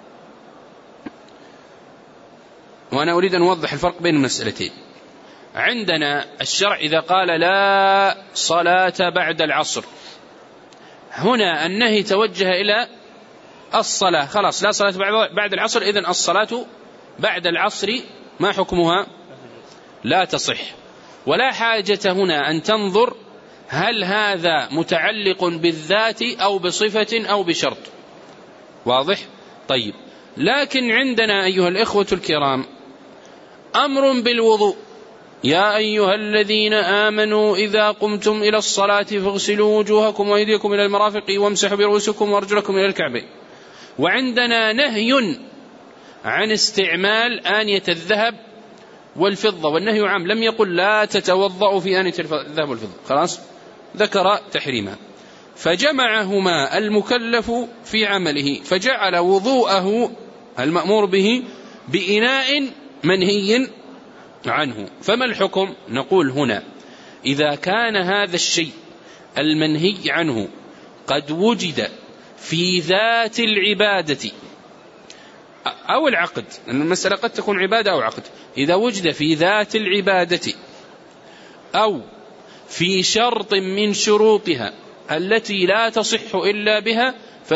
وأنا أريد أن أوضح الفرق بين المسألتين. عندنا الشرع إذا قال لا صلاة بعد العصر، هنا النهي توجه إلى الصلاة، خلاص لا صلاة بعد العصر، إذن الصلاة بعد العصر ما حكمها؟ لا تصح. ولا حاجة هنا أن تنظر هل هذا متعلق بالذات أو بصفة أو بشرط، واضح؟ طيب، لكن عندنا أيها الإخوة الكرام أمر بالوضوء، يا أيها الذين آمنوا إذا قمتم إلى الصلاة فاغسلوا وجوهكم وأيديكم إلى المرافق وامسحوا برؤوسكم وأرجلكم إلى الكعبين. وعندنا نهي عن استعمال آنية الذهب والفضة، والنهي عام، لم يقل لا تتوضأوا في آنية الذهب والفضة، خلاص ذكر تحريمها. فجمعهما المكلف في عمله، فجعل وضوءه المأمور به بإناء منهي عنه. فما الحكم؟ نقول هنا إذا كان هذا الشيء المنهي عنه قد وجد في ذات العبادة أو العقد، لأن المسألة قد تكون عبادة أو عقد، إذا وجد في ذات العبادة أو في شرط من شروطها التي لا تصح إلا بها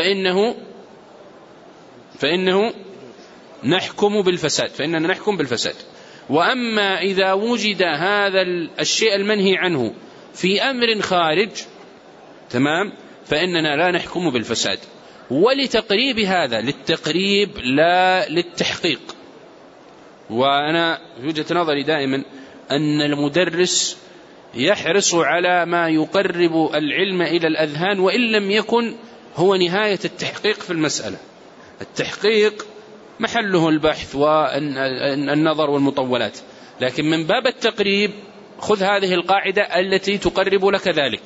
فإنه نحكم بالفساد. وأما إذا وجد هذا الشيء المنهي عنه في أمر خارج، تمام، فإننا لا نحكم بالفساد. ولتقريب هذا، للتقريب لا للتحقيق. وأنا وجهة نظري دائما أن المدرس يحرص على ما يقرب العلم إلى الأذهان، وإن لم يكن هو نهاية التحقيق في المسألة. التحقيق محله البحث والنظر والمطولات، لكن من باب التقريب خذ هذه القاعدة التي تقرب لك ذلك.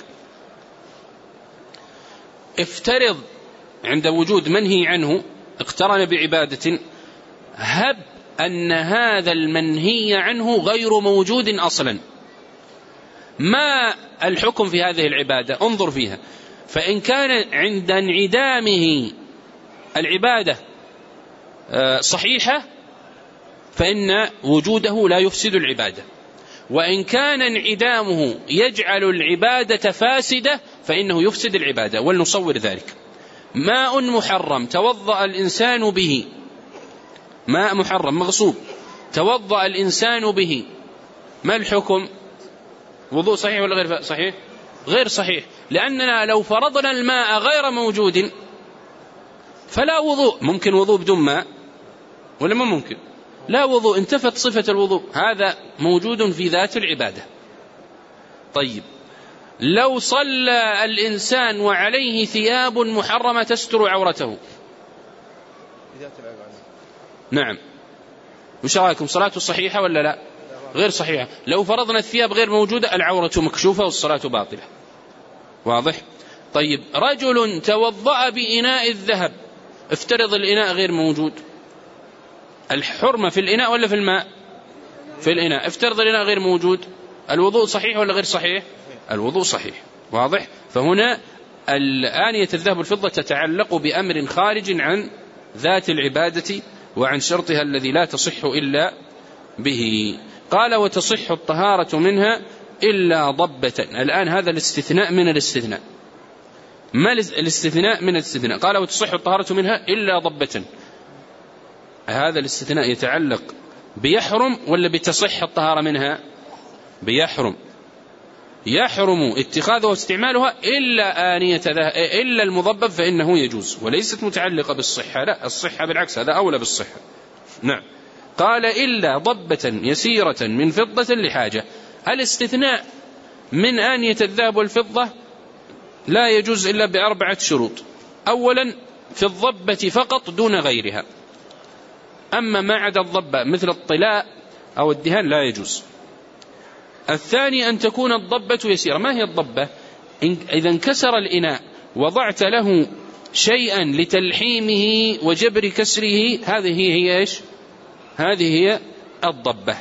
افترض عند وجود منهي عنه اقترن بعبادة، هب أن هذا المنهي عنه غير موجود أصلا، ما الحكم في هذه العبادة؟ انظر فيها، فإن كان عند انعدامه العبادة صحيحة فإن وجوده لا يفسد العبادة، وإن كان انعدامه يجعل العبادة فاسدة فإنه يفسد العبادة. ولنصور ذلك: ماء محرم توضأ الإنسان به، ماء محرم مغصوب توضأ الإنسان به، ما الحكم؟ وضوء صحيح ولا غير صحيح؟ غير صحيح، لأننا لو فرضنا الماء غير موجود فلا وضوء. ممكن وضوء بدون ماء ولا ما ممكن؟ لا وضوء، انتفت صفة الوضوء، هذا موجود في ذات العبادة. طيب، لو صلى الإنسان وعليه ثياب محرمة تستر عورته، نعم، وش رأيكم؟ صلاته صحيحة ولا لا؟ غير صحيحة. لو فرضنا الثياب غير موجودة العورة مكشوفة والصلاة باطلة، واضح؟ طيب، رجل توضأ بإناء الذهب، افترض الإناء غير موجود، الحرمة في الإناء ولا في الماء؟ في الإناء. افترض الإناء غير موجود، الوضوء صحيح ولا غير صحيح؟ الوضوء صحيح، واضح؟ فهنا آنية الذهب والفضة تتعلق بأمر خارج عن ذات العبادة وعن شرطها الذي لا تصح إلا به. قال وتصح الطهارة منها إلا ضبة. الآن هذا الاستثناء من الاستثناء. ما الاستثناء من الاستثناء؟ قال وتصح الطهارة منها إلا ضبة. هذا الاستثناء يتعلق بيحرم ولا بتصح الطهارة منها؟ بيحرم. يحرم اتخاذها واستعمالها إلا المضبب فإنه يجوز، وليست متعلقة بالصحة، لا، الصحة بالعكس، هذا أولى بالصحة. نعم. قال إلا ضبة يسيرة من فضة لحاجة. الاستثناء من آنية الذهب والفضة لا يجوز إلا ب4 شروط. أولا في الضبة فقط دون غيرها، أما ما عدا الضبة مثل الطلاء أو الدهان لا يجوز. الثاني أن تكون الضبة يسيرة. ما هي الضبة؟ إذا انكسر الإناء وضعت له شيئا لتلحيمه وجبر كسره، هذه هي إيش؟ هذه هي الضبة.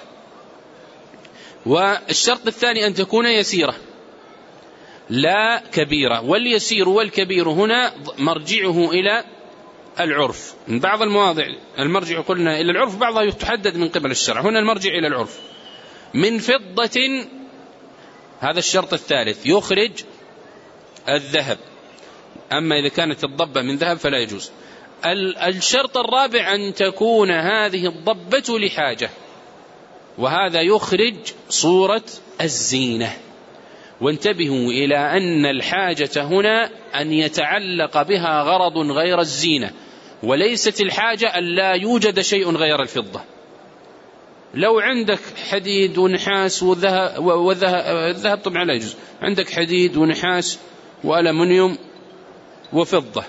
والشرط الثاني أن تكون يسيرة لا كبيرة. واليسير والكبير هنا مرجعه إلى العرف. من بعض المواضع المرجع قلنا إلى العرف، بعضها تحدد من قبل الشرع، هنا المرجع إلى العرف. من فضة، هذا الشرط الثالث، يخرج الذهب. أما إذا كانت الضبة من ذهب فلا يجوز. الشرط الرابع أن تكون هذه الضبة لحاجة، وهذا يخرج صورة الزينة. وانتبهوا إلى أن الحاجة هنا أن يتعلق بها غرض غير الزينة، وليست الحاجة أن لا يوجد شيء غير الفضة. لو عندك حديد ونحاس والذهب طبعا لا يجوز، عندك حديد ونحاس وألمنيوم وفضة،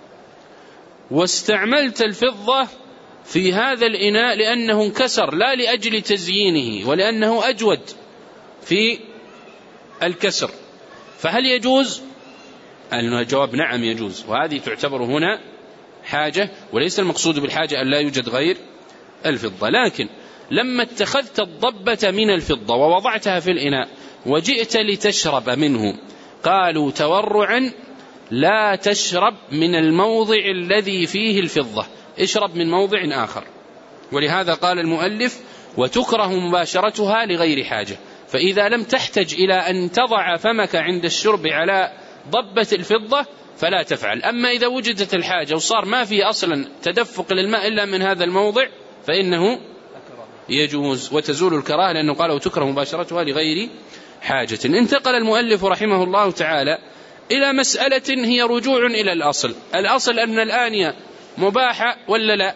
واستعملت الفضة في هذا الإناء لأنه انكسر لا لأجل تزيينه ولأنه أجود في الكسر، فهل يجوز؟ الجواب نعم يجوز، وهذه تعتبر هنا حاجة، وليس المقصود بالحاجة أن لا يوجد غير الفضة. لكن لما اتخذت الضبة من الفضة ووضعتها في الإناء وجئت لتشرب منه، قالوا تورعا لا تشرب من الموضع الذي فيه الفضة، اشرب من موضع آخر. ولهذا قال المؤلف وتكره مباشرتها لغير حاجة. فإذا لم تحتج إلى أن تضع فمك عند الشرب على ضبة الفضة فلا تفعل. أما إذا وجدت الحاجة وصار ما في أصلا تدفق للماء إلا من هذا الموضع فإنه يجوز، وتزول الكراهة، لأنه قال وتكره مباشرتها لغير حاجة. انتقل المؤلف رحمه الله تعالى إلى مسألة هي رجوع إلى الأصل. الأصل أن الآنية مباحة ولا لا؟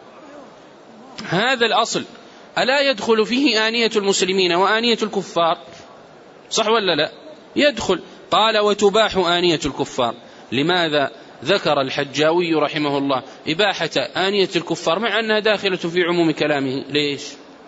هذا الأصل ألا يدخل فيه آنية المسلمين وآنية الكفار؟ صح ولا لا؟ يدخل. قال وتباح آنية الكفار. لماذا ذكر الحجاوي رحمه الله إباحة آنية الكفار مع أنها داخلة في عموم كلامه؟ ليش؟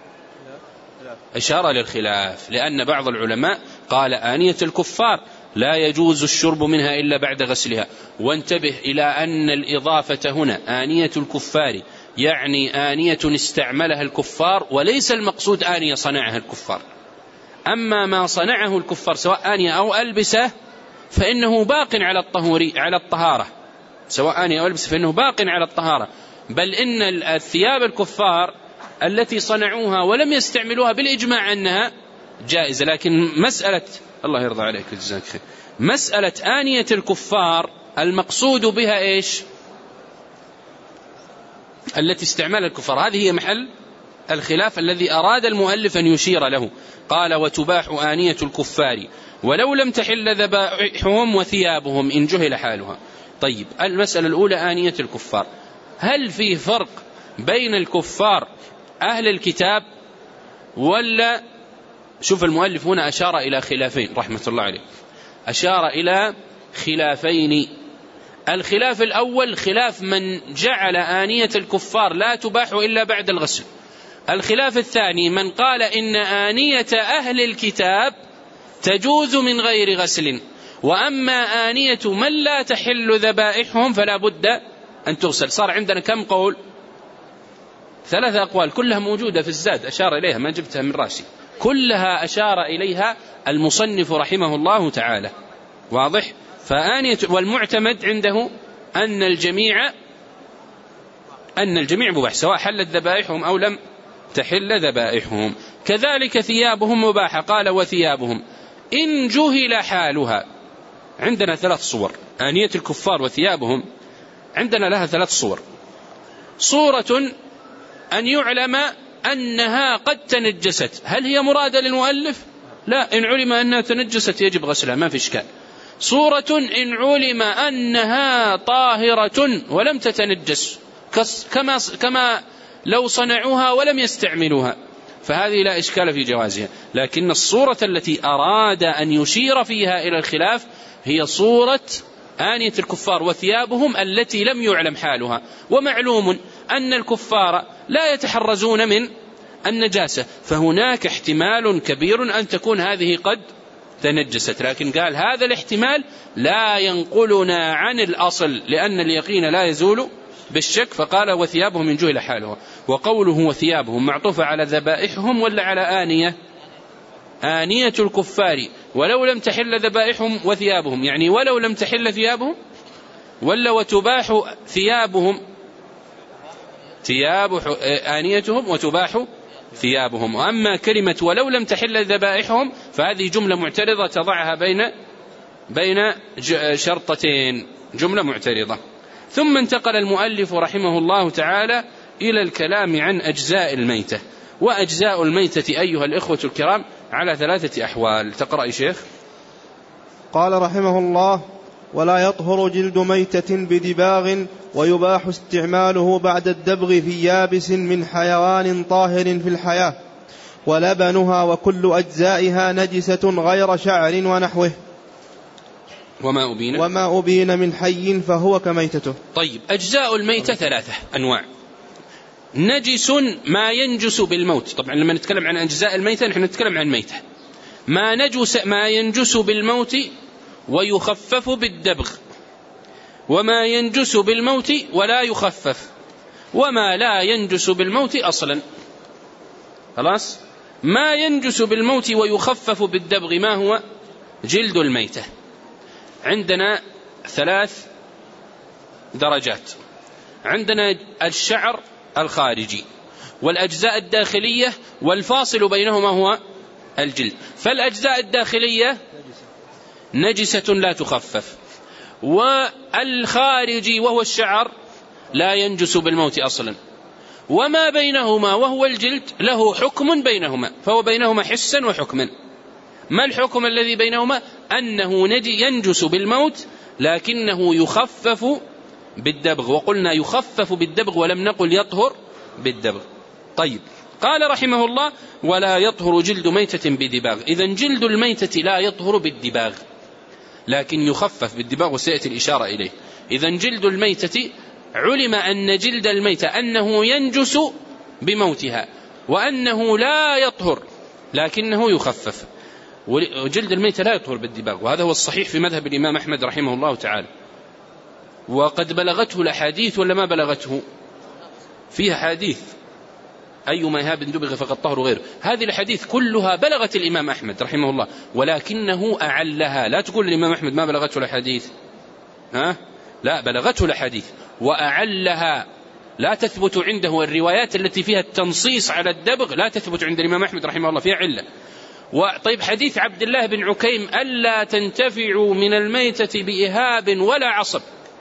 إشارة للخلاف، لأن بعض العلماء قال آنية الكفار لا يجوز الشرب منها إلا بعد غسلها. وانتبه إلى أن الإضافة هنا آنية الكفار يعني آنية استعملها الكفار، وليس المقصود آنية صنعها الكفار. أما ما صنعه الكفار سواء آنية أو ألبسة فإنه باق على الطهارة، سواء آنية أو ألبسة فإنه باق على الطهارة. بل إن الثياب الكفار التي صنعوها ولم يستعملوها بالإجماع أنها جائزة. لكن مسألة الله يرضى عليك جزاك خير، مسألة آنية الكفار المقصود بها إيش؟ التي استعمال الكفار، هذه هي محل الخلاف الذي أراد المؤلف أن يشير له. قال وتباح آنية الكفار ولو لم تحل ذبائحهم وثيابهم إن جهل حالها. طيب المسألة الأولى آنية الكفار، هل في فرق بين الكفار أهل الكتاب ولا؟ شوف المؤلف هنا أشار إلى خلافين رحمة الله عليه، أشار إلى خلافين. الخلاف الأول خلاف من جعل آنية الكفار لا تباح إلا بعد الغسل. الخلاف الثاني من قال إن آنية أهل الكتاب تجوز من غير غسل، وأما آنية من لا تحل ذبائحهم فلا بد أن تغسل. صار عندنا كم قول؟ 3 أقوال كلها موجودة في الزاد، أشار إليها ما جبتها من راسي. كلها أشار إليها المصنف رحمه الله تعالى. واضح؟ فآنية والمعتمد عنده أن الجميع مباح سواء حلت ذبائحهم أو لم تحل ذبائحهم. كذلك ثيابهم مباحة. قال وثيابهم إن جهل حالها. عندنا 3 صور. آنية الكفار وثيابهم عندنا لها 3 صور. صورة أن يعلم أنها قد تنجست. هل هي مرادة للمؤلف؟ لا، إن علم أنها تنجست يجب غسلها، ما في إشكال. صورة إن علم أنها طاهرة ولم تتنجس، كما لو صنعوها ولم يستعملوها، فهذه لا إشكال في جوازها. لكن الصورة التي أراد أن يشير فيها إلى الخلاف هي صورة آنية الكفار وثيابهم التي لم يعلم حالها. ومعلوم أن الكفار لا يتحرزون من النجاسة، فهناك احتمال كبير أن تكون هذه قد تنجست، لكن قال هذا الاحتمال لا ينقلنا عن الأصل، لأن اليقين لا يزول بالشك، فقال وثيابهم من جهل حالها. وقوله وثيابهم معطوفة على ذبائحهم ولا على آنية الكفار ولو لم تحل ذبائحهم وثيابهم، يعني ولو لم تحل ثيابهم، ولا وتباح ثيابهم، آنيتهم وتباح ثيابهم. وأما كلمة ولو لم تحل ذبائحهم فهذه جملة معترضة تضعها بين شرطتين، جملة معترضة. ثم انتقل المؤلف رحمه الله تعالى إلى الكلام عن أجزاء الميتة. وأجزاء الميتة أيها الإخوة الكرام على 3 أحوال. تقرأ يا شيخ. قال رحمه الله: ولا يطهر جلد ميتة بدباغ، ويباح استعماله بعد الدبغ في يابس من حيوان طاهر في الحياة، ولبنها وكل أجزائها نجسة غير شعر ونحوه، وما أبين من حي فهو كميتته. طيب، أجزاء الميتة 3 أنواع. نجس ما ينجس بالموت. طبعا لما نتكلم عن أجزاء الميتة نحن نتكلم عن ميتة. ما ينجس بالموت ويخفف بالدبغ، وما ينجس بالموت ولا يخفف، وما لا ينجس بالموت أصلا. خلاص؟ ما ينجس بالموت ويخفف بالدبغ ما هو؟ جلد الميتة. عندنا 3 درجات. عندنا الشعر الخارجي والأجزاء الداخلية، والفاصل بينهما هو الجلد. فالأجزاء الداخلية نجسة لا تخفف، والخارجي وهو الشعر لا ينجس بالموت أصلا، وما بينهما وهو الجلد له حكم بينهما، فهو بينهما حسا وحكما. ما الحكم الذي بينهما؟ أنه ينجس بالموت لكنه يخفف بالدبغ، وقلنا يخفف بالدبغ ولم نقل يطهر بالدبغ. طيب، قال رحمه الله: ولا يطهر جلد ميتة بدباغ. إذن جلد الميتة لا يطهر بالدباغ لكن يخفف بالدباغ، وسيأتي الإشارة إليه. إذن جلد الميتة علم أن جلد الميتة أنه ينجس بموتها، وأنه لا يطهر لكنه يخفف. وجلد الميتة لا يطهر بالدباغ، وهذا هو الصحيح في مذهب الإمام أحمد رحمه الله تعالى. وقد بلغته الأحاديث ولا ما بلغته؟ فيها حديث أيما إهاب دبغ فقد طهر غيره. هذه الحديث كلها بلغت الإمام أحمد رحمه الله، ولكنه أعلها. لا تقول الإمام أحمد ما بلغته الحديث، لا، بلغته الحديث وأعلها. لا تثبت عنده الروايات التي فيها التنصيص على الدبغ، لا تثبت عند الإمام أحمد رحمه الله، فيها علة. طيب، حديث عبد الله بن عكيم: ألا تنتفعوا من الميتة بإهاب ولا عصب،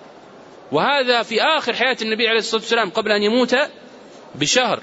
وهذا في آخر حياة النبي عليه الصلاة والسلام قبل أن يموت بشهر.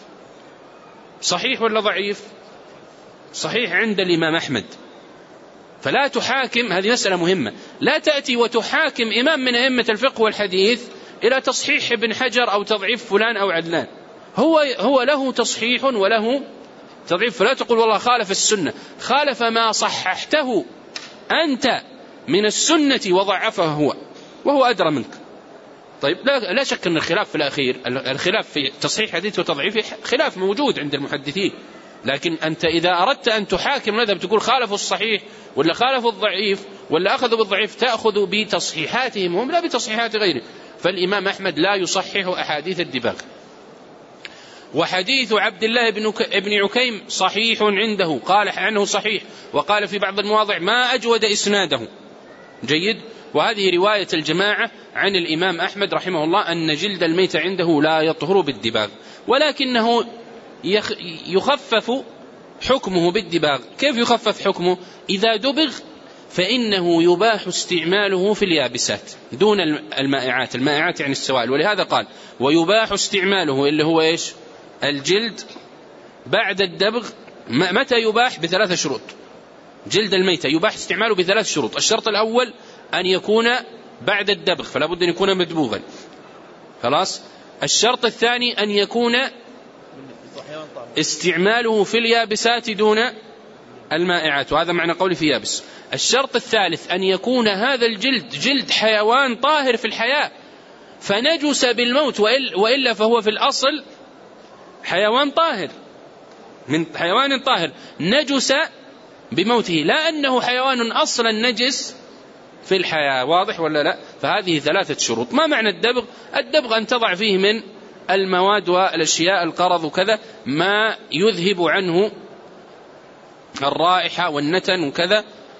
صحيح ولا ضعيف؟ صحيح عند الإمام أحمد. فلا تحاكم، هذه مسألة مهمة، لا تأتي وتحاكم إمام من أئمة الفقه والحديث إلى تصحيح ابن حجر أو تضعيف فلان أو علان. هو له تصحيح وله تضعيف، فلا تقول والله خالف السنة، خالف ما صححته أنت من السنة وضعفه هو، وهو أدرى منك. طيب، لا شك أن الخلاف في الأخير، الخلاف في تصحيح حديث وتضعيفه خلاف موجود عند المحدثين، لكن أنت إذا أردت أن تحاكم مذهب تقول خالفوا الصحيح ولا خالفوا الضعيف ولا أخذوا بالضعيف، تأخذ بتصحيحاتهم هم لا بتصحيحات غيره. فالإمام أحمد لا يصحح أحاديث الدباغ. وحديث عبد الله بن عكيم صحيح عنده، قال عنه صحيح، وقال في بعض المواضع ما أجود إسناده. جيد. وهذه رواية الجماعة عن الإمام أحمد رحمه الله أن جلد الميت عنده لا يطهر بالدباغ، ولكنه يخفف حكمه بالدباغ. كيف يخفف حكمه؟ إذا دبغ فإنه يباح استعماله في اليابسات دون المائعات، المائعات يعني السوائل، ولهذا قال ويباح استعماله اللي هو إيش؟ الجلد بعد الدبغ. متى يباح؟ ب3 شروط. جلد الميتة يباح استعماله ب3 شروط. الشرط الأول أن يكون بعد الدبغ، فلا بد أن يكون مدبوغا. خلاص. الشرط الثاني أن يكون استعماله في اليابسات دون المائعات، وهذا معنى قولي في يابس. الشرط الثالث أن يكون هذا الجلد جلد حيوان طاهر في الحياة فنجس بالموت، وإلا فهو في الأصل حيوان طاهر، من حيوان طاهر نجس بموته، لا أنه حيوان أصلا نجس في الحياة. واضح ولا لا؟ فهذه 3 شروط. ما معنى الدبغ؟ الدبغ أن تضع فيه من المواد والأشياء القرض وكذا ما يذهب عنه الرائحة والنتن وكذا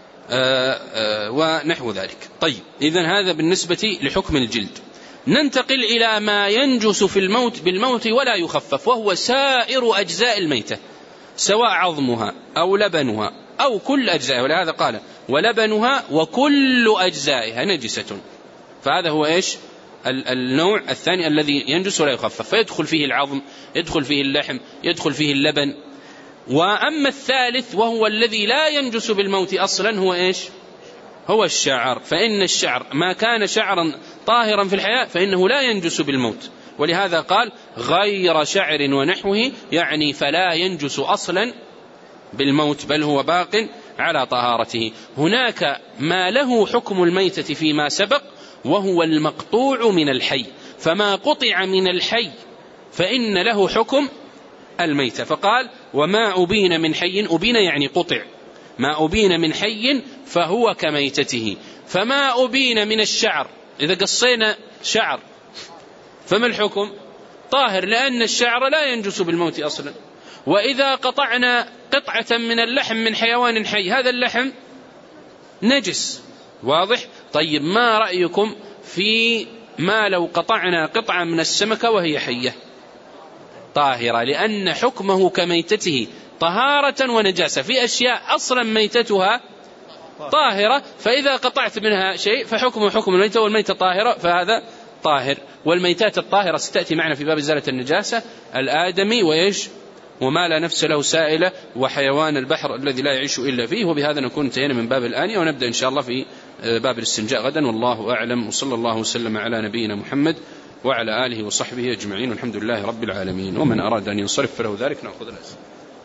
ونحو ذلك. طيب، إذن هذا بالنسبة لحكم الجلد. ننتقل إلى ما ينجس في الموت بالموت ولا يخفف، وهو سائر أجزاء الميتة، سواء عظمها أو لبنها أو كل أجزائها، ولهذا قال ولبنها وكل أجزائها نجسة. فهذا هو إيش؟ النوع الثاني الذي ينجس ولا يخفف، فيدخل فيه العظم، يدخل فيه اللحم، يدخل فيه اللبن. وأما الثالث وهو الذي لا ينجس بالموت أصلا هو إيش؟ هو الشعر. فإن الشعر ما كان شعرا طاهرا في الحياة فإنه لا ينجس بالموت، ولهذا قال غير شعر ونحوه، يعني فلا ينجس أصلا بالموت بل هو باق على طهارته. هناك ما له حكم الميتة فيما سبق وهو المقطوع من الحي، فما قطع من الحي فإن له حكم الميتة. فقال وما أبين من حي، أبين يعني قطع، ما أبين من حي فهو كميتته. فما أبين من الشعر، إذا قصينا شعر فما الحكم؟ طاهر، لأن الشعر لا ينجس بالموت أصلا. وإذا قطعنا قطعة من اللحم من حيوان حي هذا اللحم نجس. واضح؟ طيب، ما رأيكم في ما لو قطعنا قطعة من السمكة وهي حية طاهرة؟ لأن حكمه كميتته طهارة ونجاسة، في أشياء أصلا ميتتها طاهرة، فإذا قطعت منها شيء فحكمه حكم الميتة، والميتة طاهرة فهذا طاهر. والميتات الطاهرة ستأتي معنا في باب إزالة النجاسة، الآدمي وإيش وما لا نفس له سائلة وحيوان البحر الذي لا يعيش إلا فيه. وبهذا نكون انتهينا من باب الآنية، ونبدأ إن شاء الله في باب الاستنجاء غدا، والله أعلم، وصلى الله وسلم على نبينا محمد وعلى آله وصحبه أجمعين، والحمد لله رب العالمين. ومن أراد أن ينصرف فله ذلك. نأخذ الأسئلة.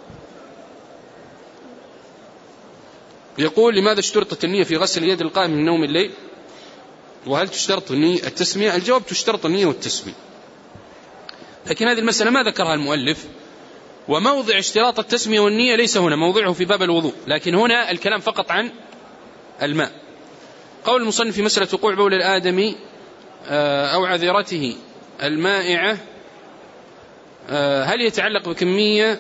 يقول لماذا اشترطت النية في غسل اليد القائم من نوم الليل، وهل تشترط التسمية؟ الجواب تشترط النية والتسمية، لكن هذه المسألة ما ذكرها المؤلف، وموضع اشتراط التسمية والنية ليس هنا، موضعه في باب الوضوء، لكن هنا الكلام فقط عن الماء. قول المصنف في مسألة وقوع بول الآدمي أو عذرته المائعة هل يتعلق بكمية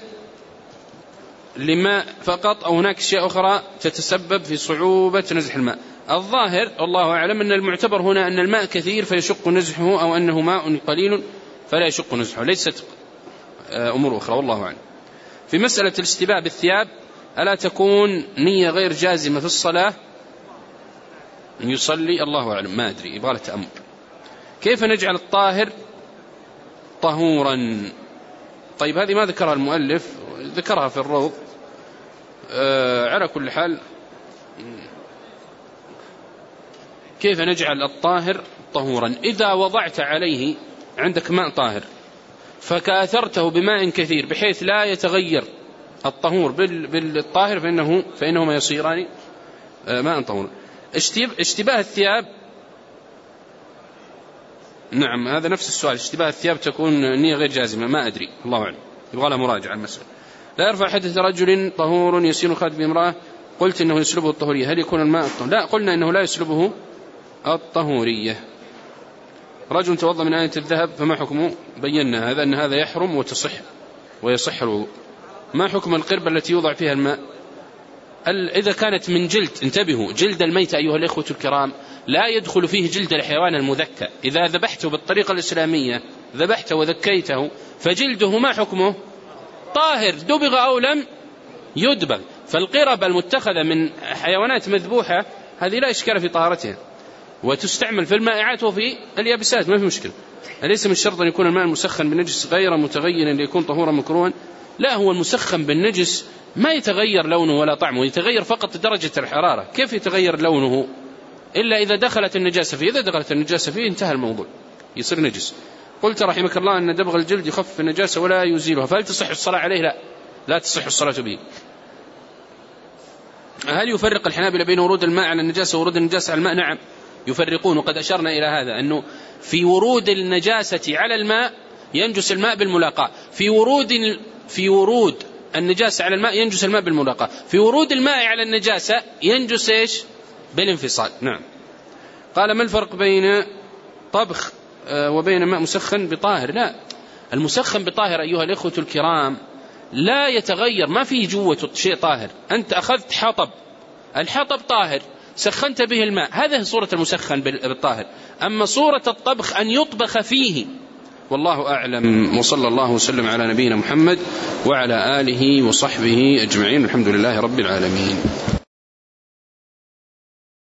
لماء فقط أو هناك أشياء أخرى تتسبب في صعوبة نزح الماء؟ الظاهر والله أعلم أن المعتبر هنا أن الماء كثير فيشق نزحه، أو أنه ماء قليل فلا يشق نزحه، ليست أمور أخرى والله أعلم. في مسألة الاشتباه بالثياب ألا تكون نية غير جازمة في الصلاة يصلي؟ الله أعلم، ما أدري، يبغى له تأمل. كيف نجعل الطاهر طهورا؟ طيب، هذه ما ذكرها المؤلف، ذكرها في الروض. على كل حال، كيف نجعل الطاهر طهورا؟ إذا وضعت عليه عندك ماء طاهر فكاثرته بماء كثير بحيث لا يتغير الطهور بالطاهر فإنهما يصيران ماء طهورا. اشتباه الثياب، نعم هذا نفس السؤال، اشتباه الثياب تكون نية غير جازمة، ما أدري، الله أعلم، يبغى لها مراجعة المسألة. لا يرفع حدث رجل طهور يسير خالد بامرأة، قلت إنه يسلبه الطهورية، هل يكون الماء الطهور؟ لا، قلنا إنه لا يسلبه الطهورية. رجل توضأ من آنية الذهب فما حكمه؟ بينا هذا أن هذا يحرم ويصح الوضوء. ما حكم القربة التي يوضع فيها الماء؟ إذا كانت من جلد، انتبهوا، جلد الميت أيها الإخوة الكرام لا يدخل فيه جلد الحيوان المذكى. إذا ذبحته بالطريقة الإسلامية، ذبحته وذكيته، فجلده ما حكمه؟ طاهر، دبغ أو لم يدبغ. فالقرب المتخذة من حيوانات مذبوحة هذه لا إشكال في طهارتها، وتستعمل في المائعات وفي اليابسات، ما في مشكلة. أليس من الشرط أن يكون الماء المسخن بالنجس غير متغير ليكون طهورا مكروها؟ لا، هو المسخن بالنجس ما يتغير لونه ولا طعمه، يتغير فقط درجة الحرارة. كيف يتغير لونه؟ إلا إذا دخلت النجاسة فيه. إذا دخلت النجاسة فيه انتهى الموضوع، يصير نجس. قلت رحمك الله أن دبغ الجلد يخفف النجاسة ولا يزيلها، فهل تصح الصلاة عليه؟ لا، لا تصح الصلاة به. هل يفرق الحنابلة بين ورود الماء على النجاسة وورود النجاسة على الماء؟ نعم يفرقون، وقد أشرنا إلى هذا، أنه في ورود النجاسة على الماء ينجس الماء بالملاقاة، في ورود النجاسة على الماء ينجس الماء بالملاقاة، في ورود الماء على النجاسة ينجس إيش؟ بالانفصال. نعم. قال ما الفرق بين طبخ وبين ماء مسخن بطاهر؟ لا، المسخن بطاهر أيها الإخوة الكرام لا يتغير، ما فيه جوة شيء طاهر. أنت أخذت حطب، الحطب طاهر، سخنت به الماء، هذه صورة المسخن بالطاهر. أما صورة الطبخ أن يطبخ فيه. والله أعلم، وصلى الله وسلم على نبينا محمد وعلى آله وصحبه أجمعين، الحمد لله رب العالمين.